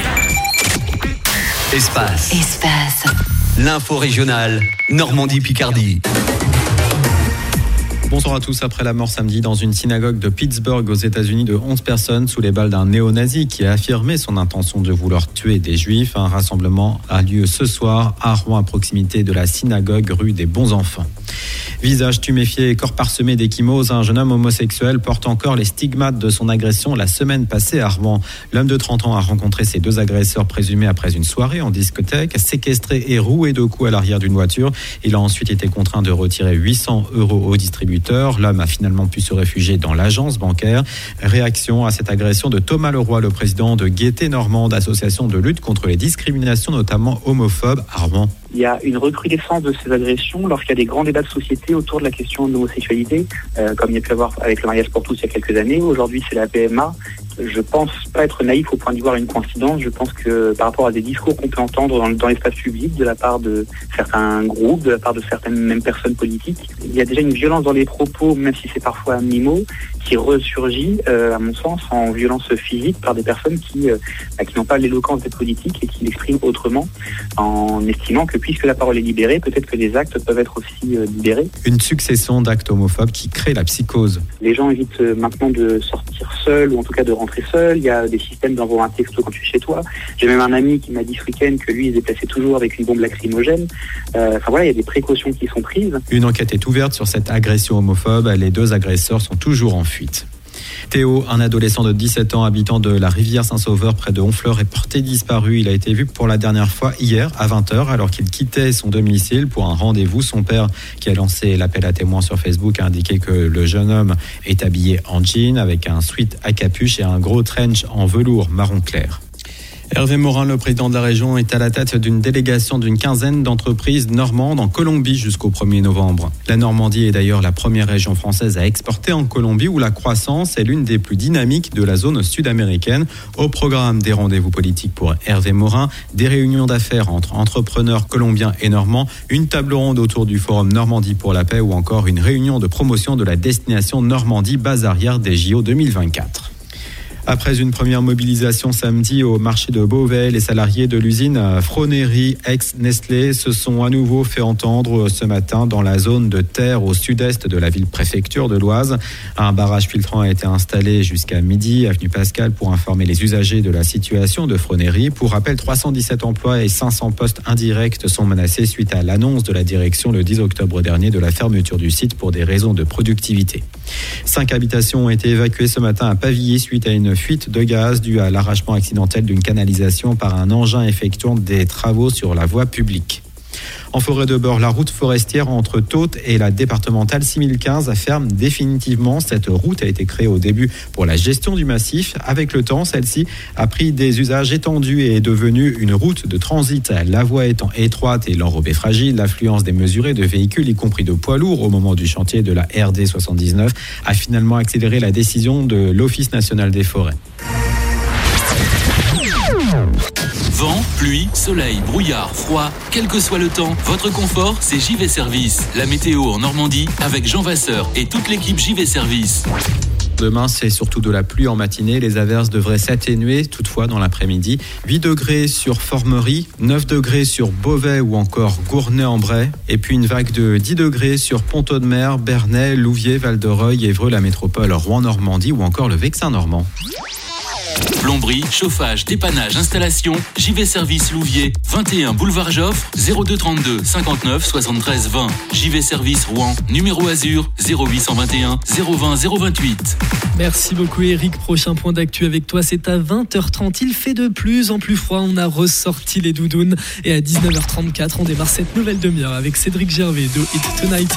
Espace.
Espace.
L'info régionale. Normandie-Picardie.
Bonsoir à tous. Après la mort samedi dans une synagogue de Pittsburgh aux États-Unis de 11 personnes sous les balles d'un néo-nazi qui a affirmé son intention de vouloir tuer des juifs, un rassemblement a lieu ce soir à Rouen à proximité de la synagogue rue des Bons Enfants. Visage tuméfié et corps parsemé d'ecchymoses, un jeune homme homosexuel porte encore les stigmates de son agression la semaine passée à Rouen. L'homme de 30 ans a rencontré ses deux agresseurs présumés après une soirée en discothèque, séquestré et roué de coups à l'arrière d'une voiture. Il a ensuite été contraint de retirer 800 € au distributeur. L'homme a finalement pu se réfugier dans l'agence bancaire. Réaction à cette agression de Thomas Leroy, le président de Gaieté Normande, association de lutte contre les discriminations, notamment homophobes à Rouen.
Il y a une recrudescence de ces agressions lorsqu'il y a des grands débats de société autour de la question de l'homosexualité, comme il y a pu avoir avec le mariage pour tous il y a quelques années. Aujourd'hui, c'est la PMA. Je pense pas être naïf au point d'y voir une coïncidence. Je pense que par rapport à des discours qu'on peut entendre dans l'espace public de la part de certains groupes, de la part de certaines mêmes personnes politiques, il y a déjà une violence dans les propos, même si c'est parfois à mi-mot, qui ressurgit, à mon sens, en violence physique par des personnes qui n'ont pas l'éloquence des politiques et qui l'expriment autrement, en estimant que puisque la parole est libérée, peut-être que les actes peuvent être aussi libérés.
Une succession d'actes homophobes qui créent la psychose.
Les gens évitent maintenant de sortir seuls, ou en tout cas de rentrer seuls. Il y a des systèmes d'envoi un texto quand tu es chez toi. J'ai même un ami qui m'a dit ce week-end que lui, il se déplaçait toujours avec une bombe lacrymogène. Enfin voilà, il y a des précautions qui sont prises.
Une enquête est ouverte sur cette agression homophobe. Les 2 agresseurs sont toujours en fuite. Théo, un adolescent de 17 ans habitant de la rivière Saint-Sauveur près de Honfleur, est porté disparu. Il a été vu pour la dernière fois hier à 20h alors qu'il quittait son domicile pour un rendez-vous. Son père, qui a lancé l'appel à témoins sur Facebook, a indiqué que le jeune homme est habillé en jean avec un sweat à capuche et un gros trench en velours marron clair. Hervé Morin, le président de la région, est à la tête d'une délégation d'une quinzaine d'entreprises normandes en Colombie jusqu'au 1er novembre. La Normandie est d'ailleurs la première région française à exporter en Colombie où la croissance est l'une des plus dynamiques de la zone sud-américaine. Au programme des rendez-vous politiques pour Hervé Morin, des réunions d'affaires entre entrepreneurs colombiens et normands, une table ronde autour du forum Normandie pour la paix ou encore une réunion de promotion de la destination Normandie, base arrière des JO 2024. Après une première mobilisation samedi au marché de Beauvais, les salariés de l'usine Fronerie ex-Nestlé se sont à nouveau fait entendre ce matin dans la zone de terre au sud-est de la ville-préfecture de l'Oise. Un barrage filtrant a été installé jusqu'à midi, avenue Pascal, pour informer les usagers de la situation de Fronerie. Pour rappel, 317 emplois et 500 postes indirects sont menacés suite à l'annonce de la direction le 10 octobre dernier de la fermeture du site pour des raisons de productivité. 5 habitations ont été évacuées ce matin à Pavilly suite à une fuite de gaz due à l'arrachement accidentel d'une canalisation par un engin effectuant des travaux sur la voie publique. En forêt de Beurre, la route forestière entre Taute et la départementale 6015 ferme définitivement. Cette route a été créée au début pour la gestion du massif. Avec le temps, celle-ci a pris des usages étendus et est devenue une route de transit. La voie étant étroite et l'enrobée fragile, l'affluence démesurée de véhicules, y compris de poids lourds, au moment du chantier de la RD 79, a finalement accéléré la décision de l'Office national des forêts.
Vent, pluie, soleil, brouillard, froid, quel que soit le temps, votre confort, c'est JV Service. La météo en Normandie avec Jean Vasseur et toute l'équipe JV Service.
Demain, c'est surtout de la pluie en matinée. Les averses devraient s'atténuer toutefois dans l'après-midi. 8 degrés sur Formerie, 9 degrés sur Beauvais ou encore Gournay-en-Bray. Et puis une vague de 10 degrés sur Pont-Audemer, Bernay, Louviers, Val-de-Reuil, Évreux, la métropole, Rouen-Normandie ou encore le Vexin normand.
Plomberie, chauffage, dépannage, installation, JV Service Louviers, 21 boulevard Joffre, 02 32 59 73 20. JV Service Rouen, numéro Azur, 0821 020 028.
Merci beaucoup Eric. Prochain point d'actu avec toi, c'est à 20h30. Il fait de plus en plus froid, on a ressorti les doudounes. Et à 19h34, on démarre cette nouvelle demi-heure avec Cédric Gervais de Hit Tonight.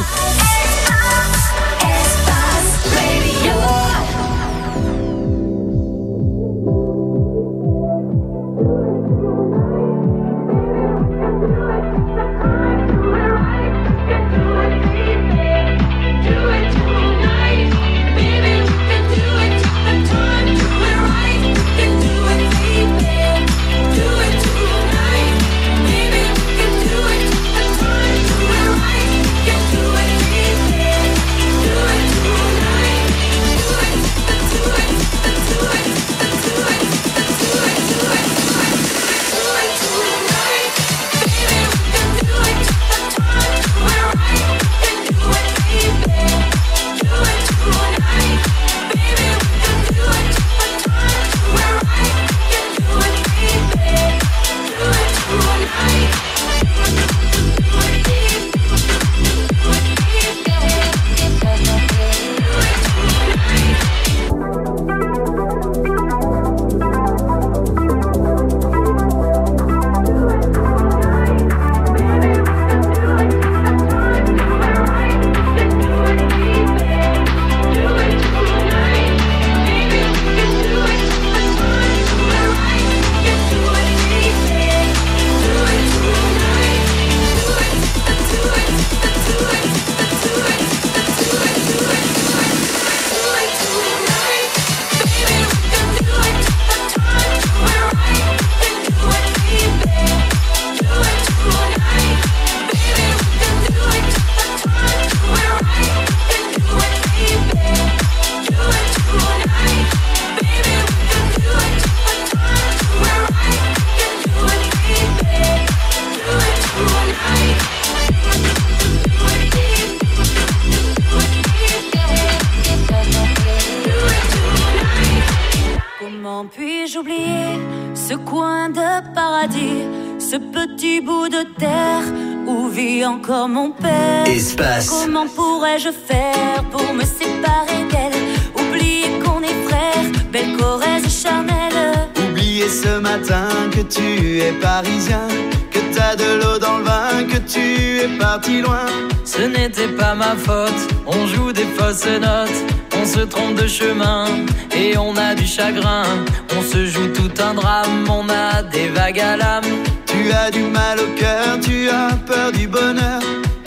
oublié ce coin de paradis, ce petit bout de terre où vit encore mon père.
Espace.
Comment pourrais-je faire pour me séparer d'elle? Oublier qu'on est frères, belle Corrèze charnelle.
Oublier ce matin que tu es parisien, que t'as de l'eau dans le vin, que tu es parti loin.
Ce n'était pas ma faute, on joue des fausses notes, on se trompe de chemin et on a du chagrin. On se joue tout un drame, on a des vagues à l'âme.
Tu as du mal au cœur, tu as peur du bonheur.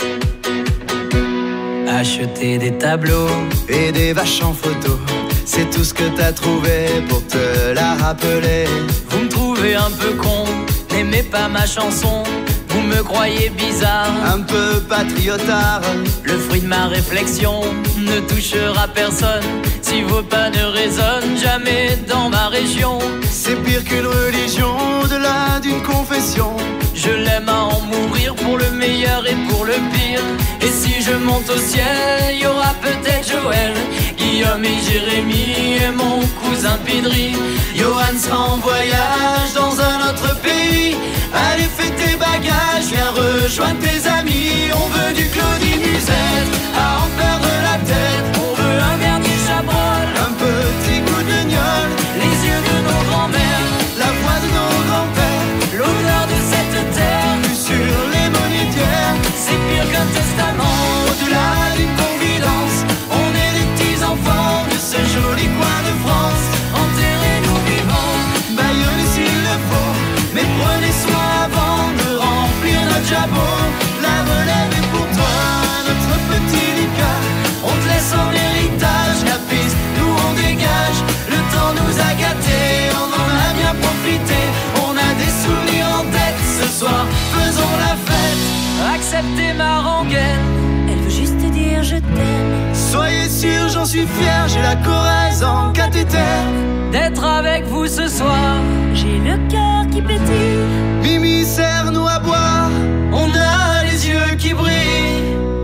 Acheter des tableaux
et des vaches en photo, c'est tout ce que t'as trouvé pour te la rappeler.
Vous me trouvez un peu con, n'aimez pas ma chanson. Vous me croyez bizarre,
un peu patriotard.
Le fruit de ma réflexion ne touchera personne si vos pas ne résonnent jamais dans ma région.
C'est pire qu'une religion, au-delà d'une confession.
Je l'aime à en mourir pour le meilleur et pour le pire. Et si je monte au ciel, y aura peut-être Joël, Guillaume et Jérémy et mon cousin Pidri.
Johan sera en voyage dans un autre pays. Allez, fais tes bagages, viens rejoindre tes amis. On veut du Claudie Musette, à en perdre la tête.
On veut un Bernier Chabrol,
un petit coup de gnôle,
les yeux de nos grands-mères,
la voix de nos grands-pères,
l'odeur de cette terre,
vue sur les monétières.
C'est pire qu'un testament,
au-delà d'une confidence. On est les petits enfants de ce joli coin de France.
Enterrez-nous vivants,
baillonnez s'il le faut, mais prenez soin avant de remplir notre jabot. La relève est pour toi, notre petit Lucas. On te laisse en héritage la piste, nous on dégage. Le temps nous a gâtés, on en a bien profité. On a des souvenirs en tête, ce soir faisons la fête.
Acceptez ma rengaine,
elle veut juste te dire je t'aime.
Soyez sûr, j'en suis fier, j'ai la Corrèze en cathéter.
D'être avec vous ce soir,
j'ai le cœur qui pétille.
Mimi, serre-nous à boire, on a les yeux qui brillent.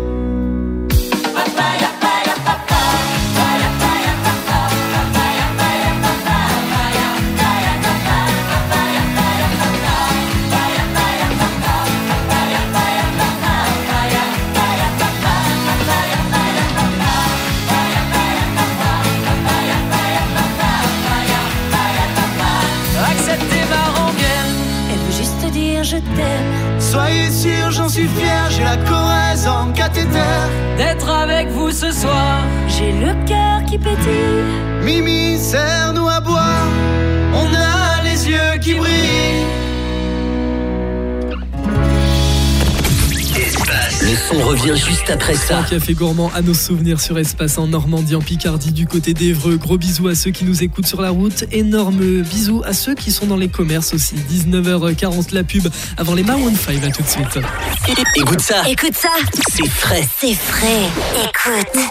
acceptez ma rengaine.
Elle veut juste te dire je t'aime.
Soyez sûr, j'en suis fier, j'ai la Corrèze en cathéter.
D'être avec vous ce soir,
j'ai le cœur qui pétille.
Mimi, serre-nous à boire, on a les yeux qui brillent.
Le son revient juste après ça.
Un café gourmand à nos souvenirs sur Espace en Normandie, en Picardie, du côté d'Évreux. Gros bisous à ceux qui nous écoutent sur la route. Énorme bisous à ceux qui sont dans les commerces aussi. 19h40 la pub avant les Maroon 5. À tout de suite.
Écoute ça.
Écoute ça.
C'est frais.
C'est frais. Écoute.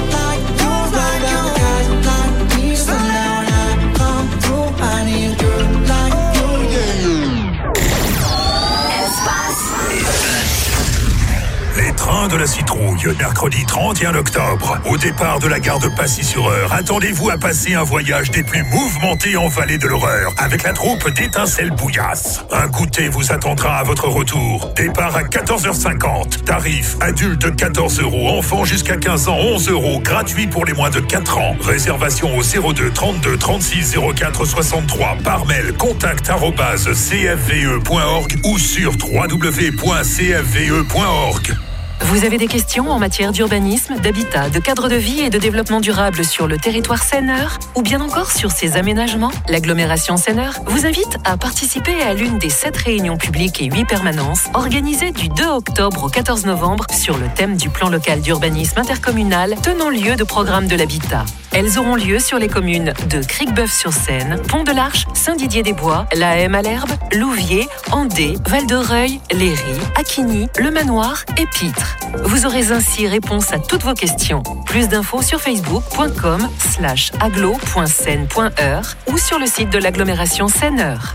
Les trains de la citrouille, mercredi 31 octobre. Au départ de la gare de Passy-sur-Eure, attendez-vous à passer un voyage des plus mouvementés en vallée de l'horreur, avec la troupe d'Étincelles Bouillasse. Un goûter vous attendra à votre retour. Départ à 14h50. Tarif adulte 14 €, enfant jusqu'à 15 ans 11 €, gratuit pour les moins de 4 ans. Réservation au 02 32 36 04 63 par mail contact@cfve.org ou sur www.cfve.org.
Vous avez des questions en matière d'urbanisme, d'habitat, de cadre de vie et de développement durable sur le territoire Seine-Eure ou bien encore sur ses aménagements? L'agglomération Seine-Eure vous invite à participer à l'une des 7 réunions publiques et 8 permanences organisées du 2 octobre au 14 novembre sur le thème du plan local d'urbanisme intercommunal tenant lieu de programme de l'habitat. Elles auront lieu sur les communes de Cricbeuf-sur-Seine, Pont-de-l'Arche, Saint-Didier-des-Bois, La Haye-Malherbe, Louviers, Andé, Val-de-Reuil, Léry, Acquigny, Le Manoir et Pitre. Vous aurez ainsi réponse à toutes vos questions. Plus d'infos sur facebook.com/aglo.seine.eure ou sur le site de l'agglomération Seine-Eure.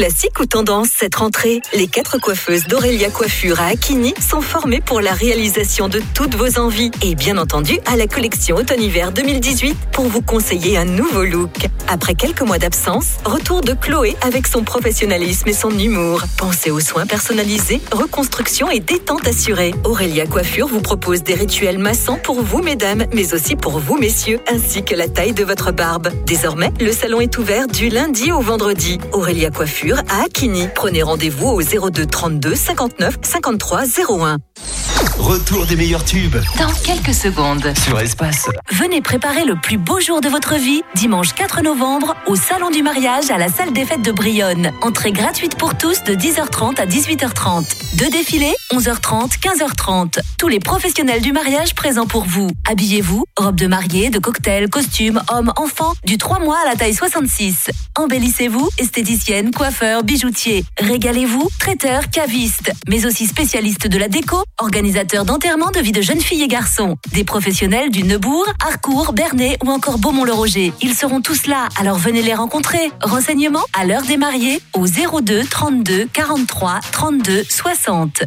Classique ou tendance cette rentrée? Les 4 coiffeuses d'Aurélia Coiffure à Akini sont formées pour la réalisation de toutes vos envies et bien entendu à la collection automne-hiver 2018 pour vous conseiller un nouveau look. Après quelques mois d'absence, retour de Chloé avec son professionnalisme et son humour. Pensez aux soins personnalisés, reconstruction et détente assurée. Aurélia Coiffure vous propose des rituels massants pour vous mesdames, mais aussi pour vous messieurs, ainsi que la taille de votre barbe. Désormais, le salon est ouvert du lundi au vendredi. Aurélia Coiffure à Akini. Prenez rendez-vous au 02 32 59 53 01.
Retour des meilleurs tubes
Dans quelques secondes.
sur Espace.
Venez préparer le plus beau jour de votre vie, dimanche 4 novembre, au Salon du Mariage à la salle des fêtes de Brionne. Entrée gratuite pour tous de 10h30 à 18h30. 2 défilés, 11h30, 15h30. Tous les professionnels du mariage présents pour vous. Habillez-vous, robe de mariée, de cocktail, costume, homme, enfant, du 3 mois à la taille 66. Embellissez-vous, esthéticienne, coiffeur, bijoutier. Régalez-vous, traiteur, caviste, mais aussi spécialiste de la déco, organisateur d'enterrement de vie de jeunes filles et garçons. Des professionnels du Neubourg, Harcourt, Bernay ou encore Beaumont-le-Roger. Ils seront tous là, alors venez les rencontrer. Renseignements à l'heure des mariés au 02 32 43 32 60.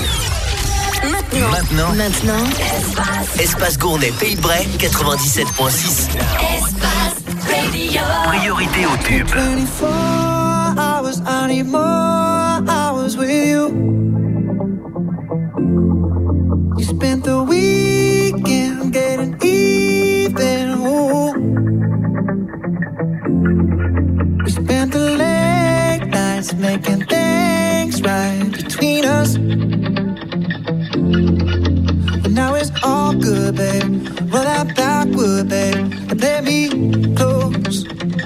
Maintenant. Espace Gournay, Pays de Bray, 97.6. Priorité au tube.
24 hours, I need more hours with you. You spent the weekend getting even. Ooh. We spent the late nights making things right between us. But now it's all good, babe. Roll that backward, babe, and let me close.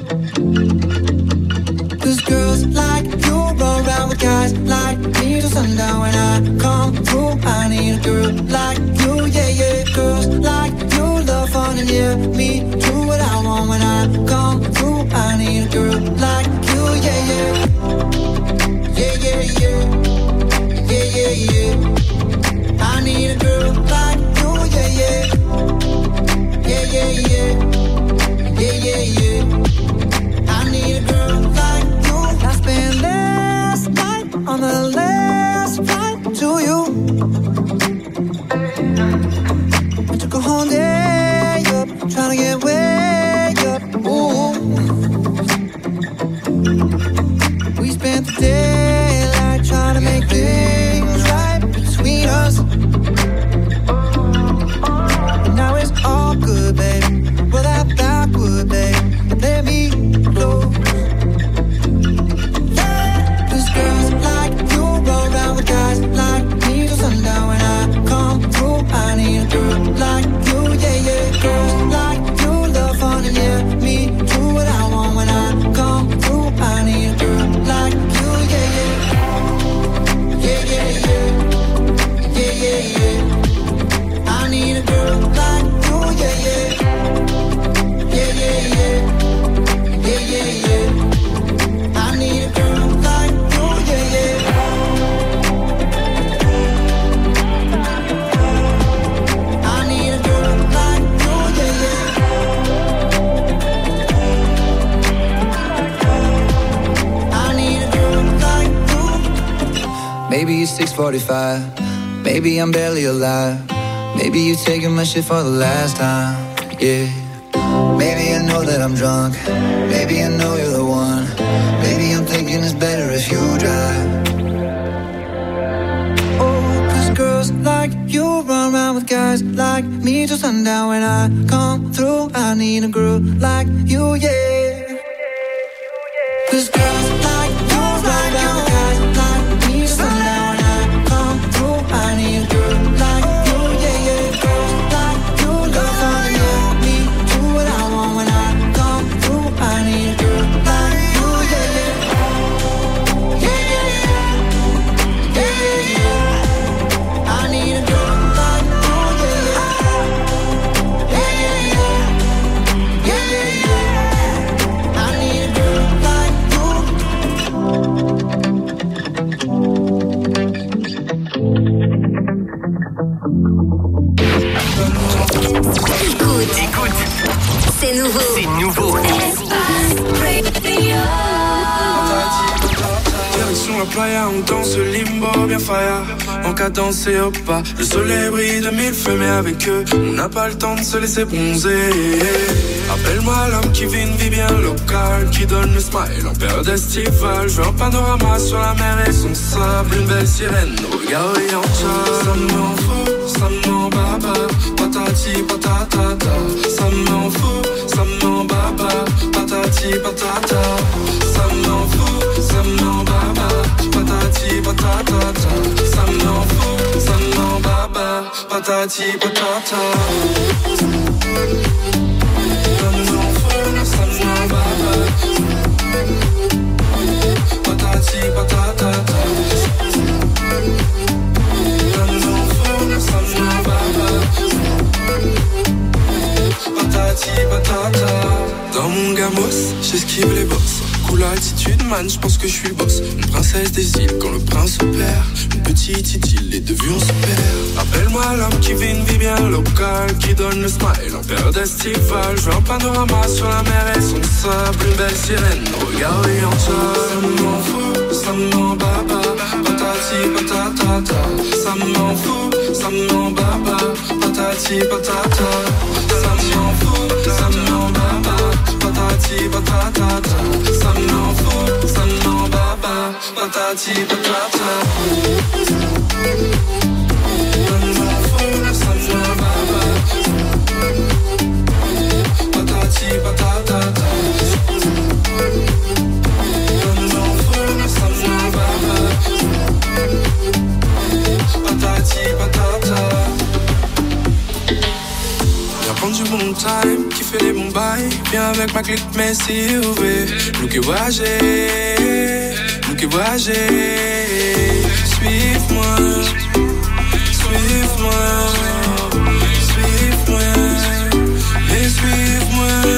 'Cause girls like you run around with guys like me till sundown. When I come through, I need a girl like you, yeah, yeah. Girls like you love fun and yeah, me do what I want. When I come through, I need a girl like you, yeah, yeah. Yeah, yeah, yeah. Yeah, yeah, yeah. I need a girl like you, yeah, yeah. Yeah, yeah, yeah. Yeah, yeah, yeah. I need a girl like you. I spent last night on the last flight to you. I took a whole day up, trying to get way up. Ooh. We spent the daylight trying to make things right between us. And now it's all good, baby. Roll that backward, babe, and let me close. Cause girls like you roll around with guys like me till sundown. When I come through, I need a girl like you, yeah, yeah. Girls like you love fun and yeah, me do what I want. When I come through, I need a girl like you, yeah, yeah. Yeah, yeah, yeah. Yeah, yeah, yeah. I need a girl like you, yeah, yeah. Yeah, yeah, yeah. Yeah, yeah, yeah. I need a girl like you, yeah, yeah. I need a girl like you, yeah, yeah. I need a girl like you.
Maybe it's 6:45. Maybe I'm barely alive. Maybe you taking my shit for the last time. Yeah. Maybe I know that I'm drunk. Maybe I know you're the one. Maybe I'm thinking it's better if you drive.
Oh, 'cause girls like you run around with guys like me till sundown. When I come through, I need a girl like you, yeah. 'Cause girls like you run around with guys like me till sundown. When I come through, I need a girl like you, yeah, yeah. Girls like you love fun, yeah. Me do what I want. When I come through, I need a girl like you, yeah, yeah. Yeah, yeah, yeah. Yeah, yeah, yeah. I need a girl like you, yeah, yeah. Yeah, yeah, yeah. Yeah, yeah, yeah. I need a girl like you.
Écoute.
C'est nouveau.
C'est nouveau.
Espace Radio.
la playa, on danse le limbo bien fire. En cadence et au pas, le soleil brille de mille feux, mais avec eux, on n'a pas le temps de se laisser bronzer. Appelle-moi l'homme qui vit une vie bien locale, qui donne le smile en période estivale. Je veux un panorama sur la mer et son sable, une belle sirène, regard oriental. Ça m'en fout, ça m'en baba, patati patatata. Ça m'en fout, ça m'en baba, patati patata. Ça m'en fout, ça m'en baba, patati patatata. Ça m'en fout, ça m'en baba, patati patata. Patati patata. Patati patata. Dans mon gamos, j'esquive les bosses. Cool attitude man, j'pense que je suis boss. Une princesse des îles quand le prince se perd. Une petite idylle, les deux vues on se perd. Appelle-moi l'homme qui vit une vie bien locale, qui donne le smile en période estivale. Je veux un panorama sur la mer et son sable, une belle sirène, regard oriental. Ça m'en fout, ça m'en baba, patati patata. Ça m'en fout, ça m'en baba, patati patata. Ça m'en fout, ça m'en baba, patati patata. Ça m'en fout, ça m'en baba, patati patata. Ça m'en fout, ça m'en baba, patati patata. Ça m'en fout, ça m'en baba, patati patata. Viens prendre du bon time, kiffer les bons bails. Viens avec ma clique, mais si ouvert. Nous qui voyager, nous qui voyager. Suive-moi, suive-moi, suive-moi, et suive-moi.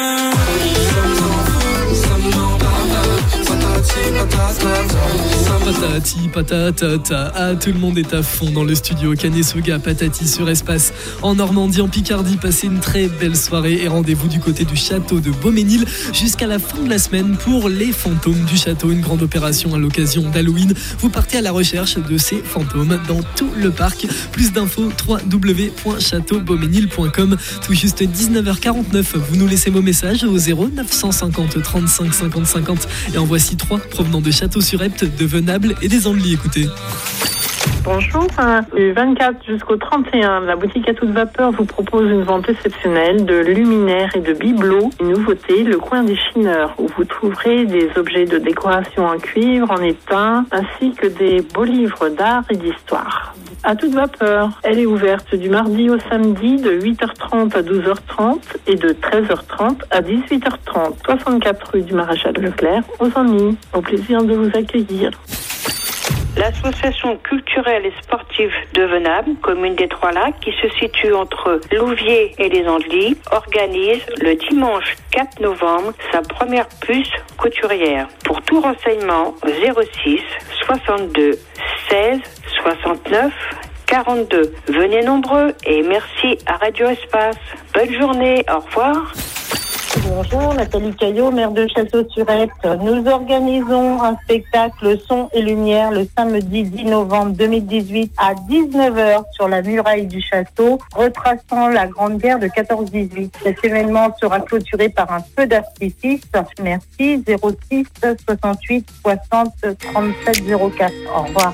Ça m'en baba, patati patata.
Patati patata, ah, tout le monde est à fond dans le studio. Kanesuga Patati sur Espace en Normandie, en Picardie. Passez une très belle soirée et rendez-vous du côté du château de Beauménil jusqu'à la fin de la semaine pour les fantômes du château, une grande opération à l'occasion d'Halloween. Vous partez à la recherche de ces fantômes dans tout le parc. Plus d'infos www.châteaubeauménil.com. Tout juste 19h49, vous nous laissez vos messages au 0950 35 50 50 et en voici 3 provenant de Château-sur-Epte, de Venable et des Andelys. Écoutez.
Bonjour, du 24 jusqu'au 31, la boutique à toute vapeur vous propose une vente exceptionnelle de luminaires et de bibelots. Une nouveauté, le coin des chineurs, où vous trouverez des objets de décoration en cuivre, en étain, ainsi que des beaux livres d'art et d'histoire. À toute vapeur, elle est ouverte du mardi au samedi de 8h30 à 12h30 et de 13h30 à 18h30. 64 rue du Maréchal Leclerc, aux Andelys. Au plaisir de vous accueillir.
L'association culturelle et sportive de Venable, commune des Trois-Lacs, qui se situe entre Louviers et les Andelys, organise le dimanche 4 novembre sa première puce couturière. Pour tout renseignement, 06 62 16 69 42. Venez nombreux et merci à Radio Espace. Bonne journée, au revoir.
Bonjour, Nathalie Caillot, maire de Château-sur-Epte. Nous organisons un spectacle son et lumière le samedi 10 novembre 2018 à 19h sur la muraille du château, retraçant la Grande Guerre de 14-18. Cet événement sera clôturé par un feu d'artifice. Merci, 06 68 60 37 04. Au revoir.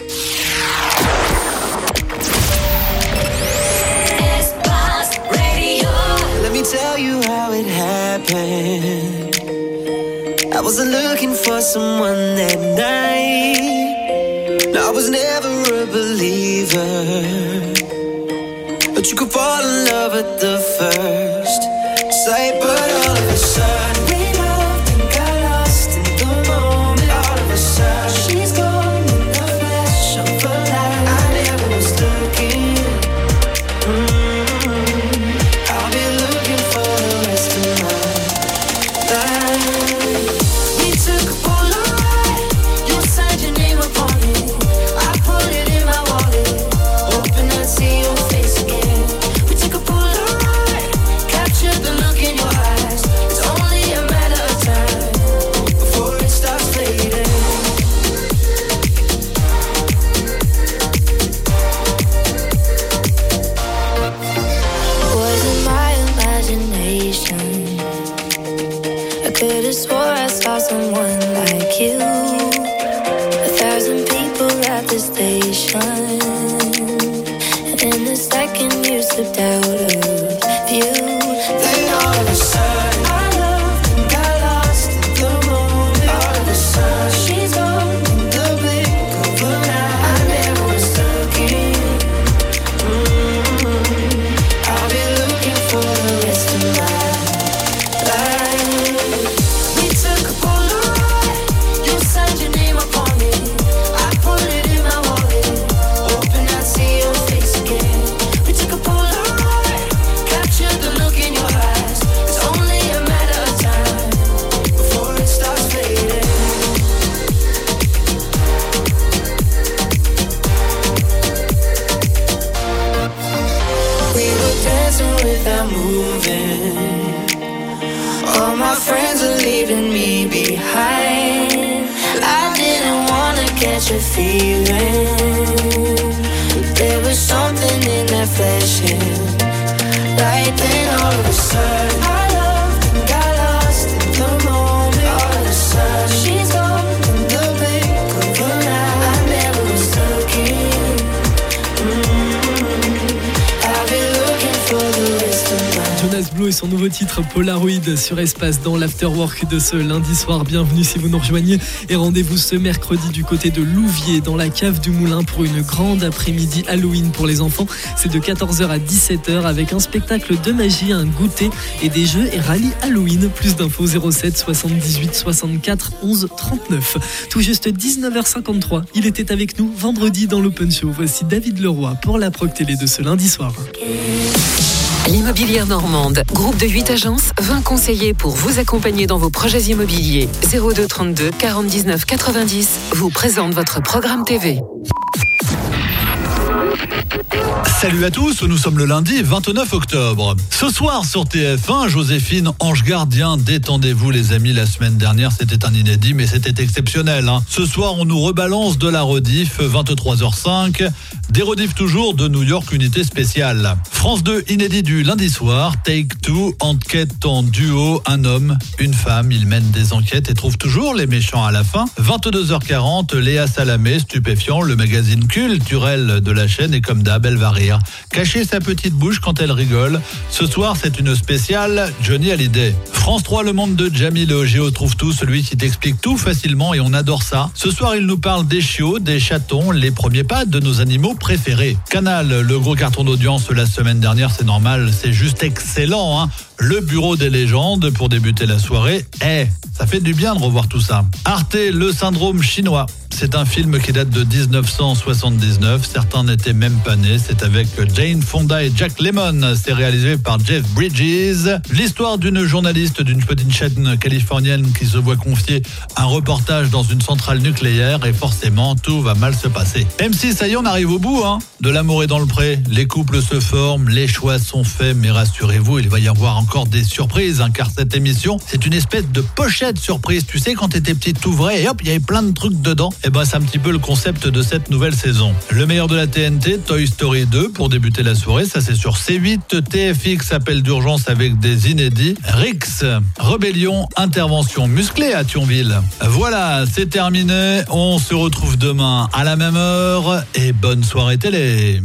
Let me tell you how it happened. I wasn't looking for someone that night. No, I was never a believer, but you could fall in love at the first sight. But all of a sudden we loved and got lost in the moment. All of a sudden she's gone in the flash of a light. I never was looking. See your face again. We took a Polaroid.
someone like you. 1,000 people at the station, and the second you slipped out of view, then all of a sudden our love got lost in the moment. All of a sudden she's gone in the blink of an eye. I never was looking. I'll be looking for the rest of my life. We took a Polaroid, you signed your name upon it. I put it in my wallet, hoping I'd see your face again. We took a Polaroid, captured the look in your eyes. It's only a matter of time before it starts fading. We were dancing without moving. All my friends are leaving me behind. I didn't wanna catch a feeling, but there was something in that flashing light. Then all of a sudden our love got lost in the moment. All of a sudden she's gone in the blink of an eye. I never was looking. I'll be looking for the rest of my
Jonas Blue et son nouveau titre Polaroid sur Espace dans l'afterwork de ce lundi soir. Bienvenue si vous nous rejoignez et rendez-vous ce mercredi du côté de Louviers dans la cave du Moulin pour une grande après-midi Halloween pour les enfants. C'est de 14h à 17h avec un spectacle de magie, un goûter et des jeux et rallye Halloween. Plus d'infos 07 78 64 11 39. Tout juste 19h53. Il était avec nous vendredi dans l'Open Show. Voici David Leroy pour la Proc Télé de ce lundi soir.
L'Immobilière Normande, groupe de 8 agences, 20 conseillers pour vous accompagner dans vos projets immobiliers. 02 32 49 90 vous présente votre programme TV.
Salut à tous, nous sommes le lundi 29 octobre. Ce soir sur TF1, Joséphine Ange Gardien, détendez-vous les amis, la semaine dernière c'était un inédit mais c'était exceptionnel. Ce soir on nous rebalance de la rediff, 23h05, des rediffs toujours de New York Unité Spéciale. France 2 inédit du lundi soir, Take Two, enquête en duo, un homme, une femme, ils mènent des enquêtes et trouvent toujours les méchants à la fin. 22h40, Léa Salamé, stupéfiant, le magazine culturel de la chaîne et comme d'hab elle va rire. Cacher sa petite bouche quand elle rigole. Ce soir, c'est une spéciale Johnny Hallyday. France 3, le monde de Jamie Le Géo trouve tout, celui qui t'explique tout facilement et on adore ça. Ce soir, il nous parle des chiots, des chatons, les premiers pas de nos animaux préférés. Canal, le gros carton d'audience la semaine dernière, c'est normal, c'est juste excellent, hein. Le bureau des légendes pour débuter la soirée. Ça fait du bien de revoir tout ça. Arte, le syndrome chinois. C'est un film qui date de 1979. Certains n'étaient même pas nés. C'est avec Jane Fonda et Jack Lemmon. C'est réalisé par Jeff Bridges. L'histoire d'une journaliste d'une petite chaîne californienne qui se voit confier un reportage dans une centrale nucléaire et forcément tout va mal se passer. M6, ça y est, on arrive au bout, hein. De l'amour est dans le pré. Les couples se forment, les choix sont faits, mais rassurez-vous, il va y avoir encore des surprises, hein, car cette émission, c'est une espèce de pochette surprise. Tu sais, quand t'étais petit, t'ouvrais et hop, il y avait plein de trucs dedans. Et ben, c'est un petit peu le concept de cette nouvelle saison. Le meilleur de la TNT, Toy Story 2, pour débuter la soirée, ça c'est sur C8. TFX, appel d'urgence avec des inédits. Rix, rébellion, intervention musclée à Thionville. Voilà, c'est terminé. On se retrouve demain à la même heure et bonne soirée télé.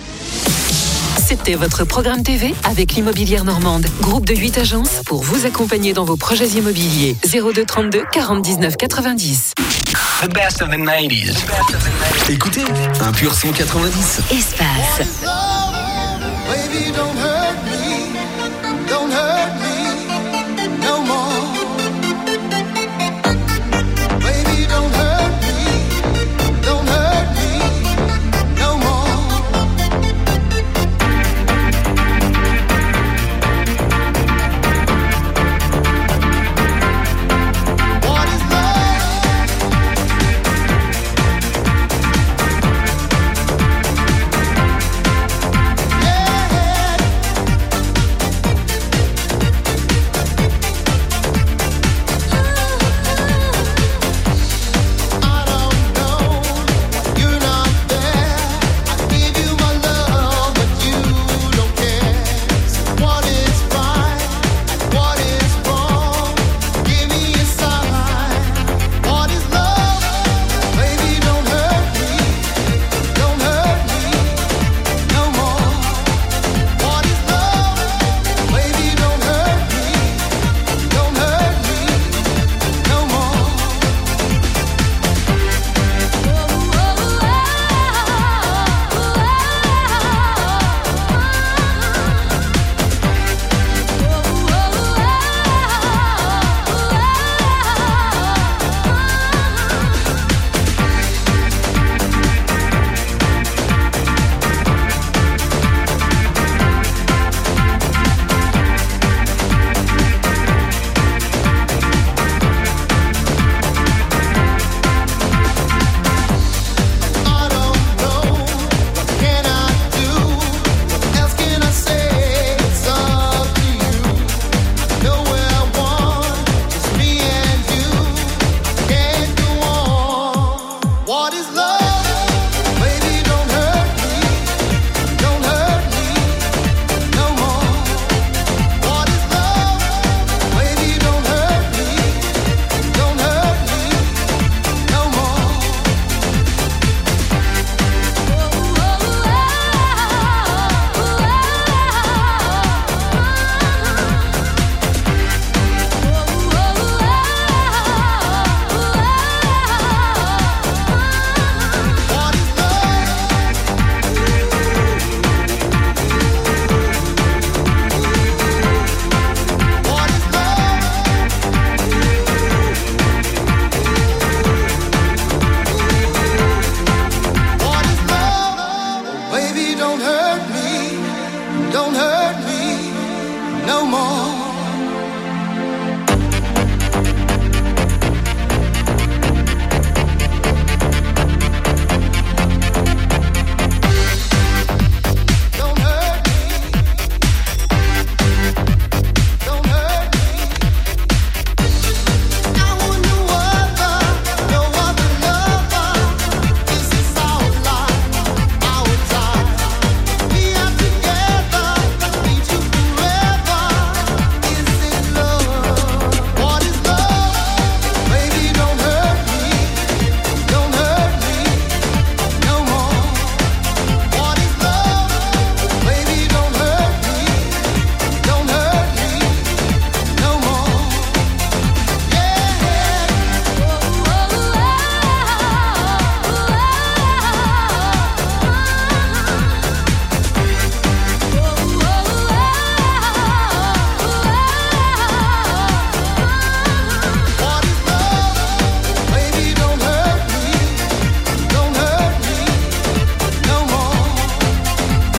C'était votre programme TV avec l'Immobilière Normande, groupe de 8 agences pour vous accompagner dans vos projets immobiliers. 02 32 49 90.
The best of the 90s. Écoutez, un pur son 90.
Espace.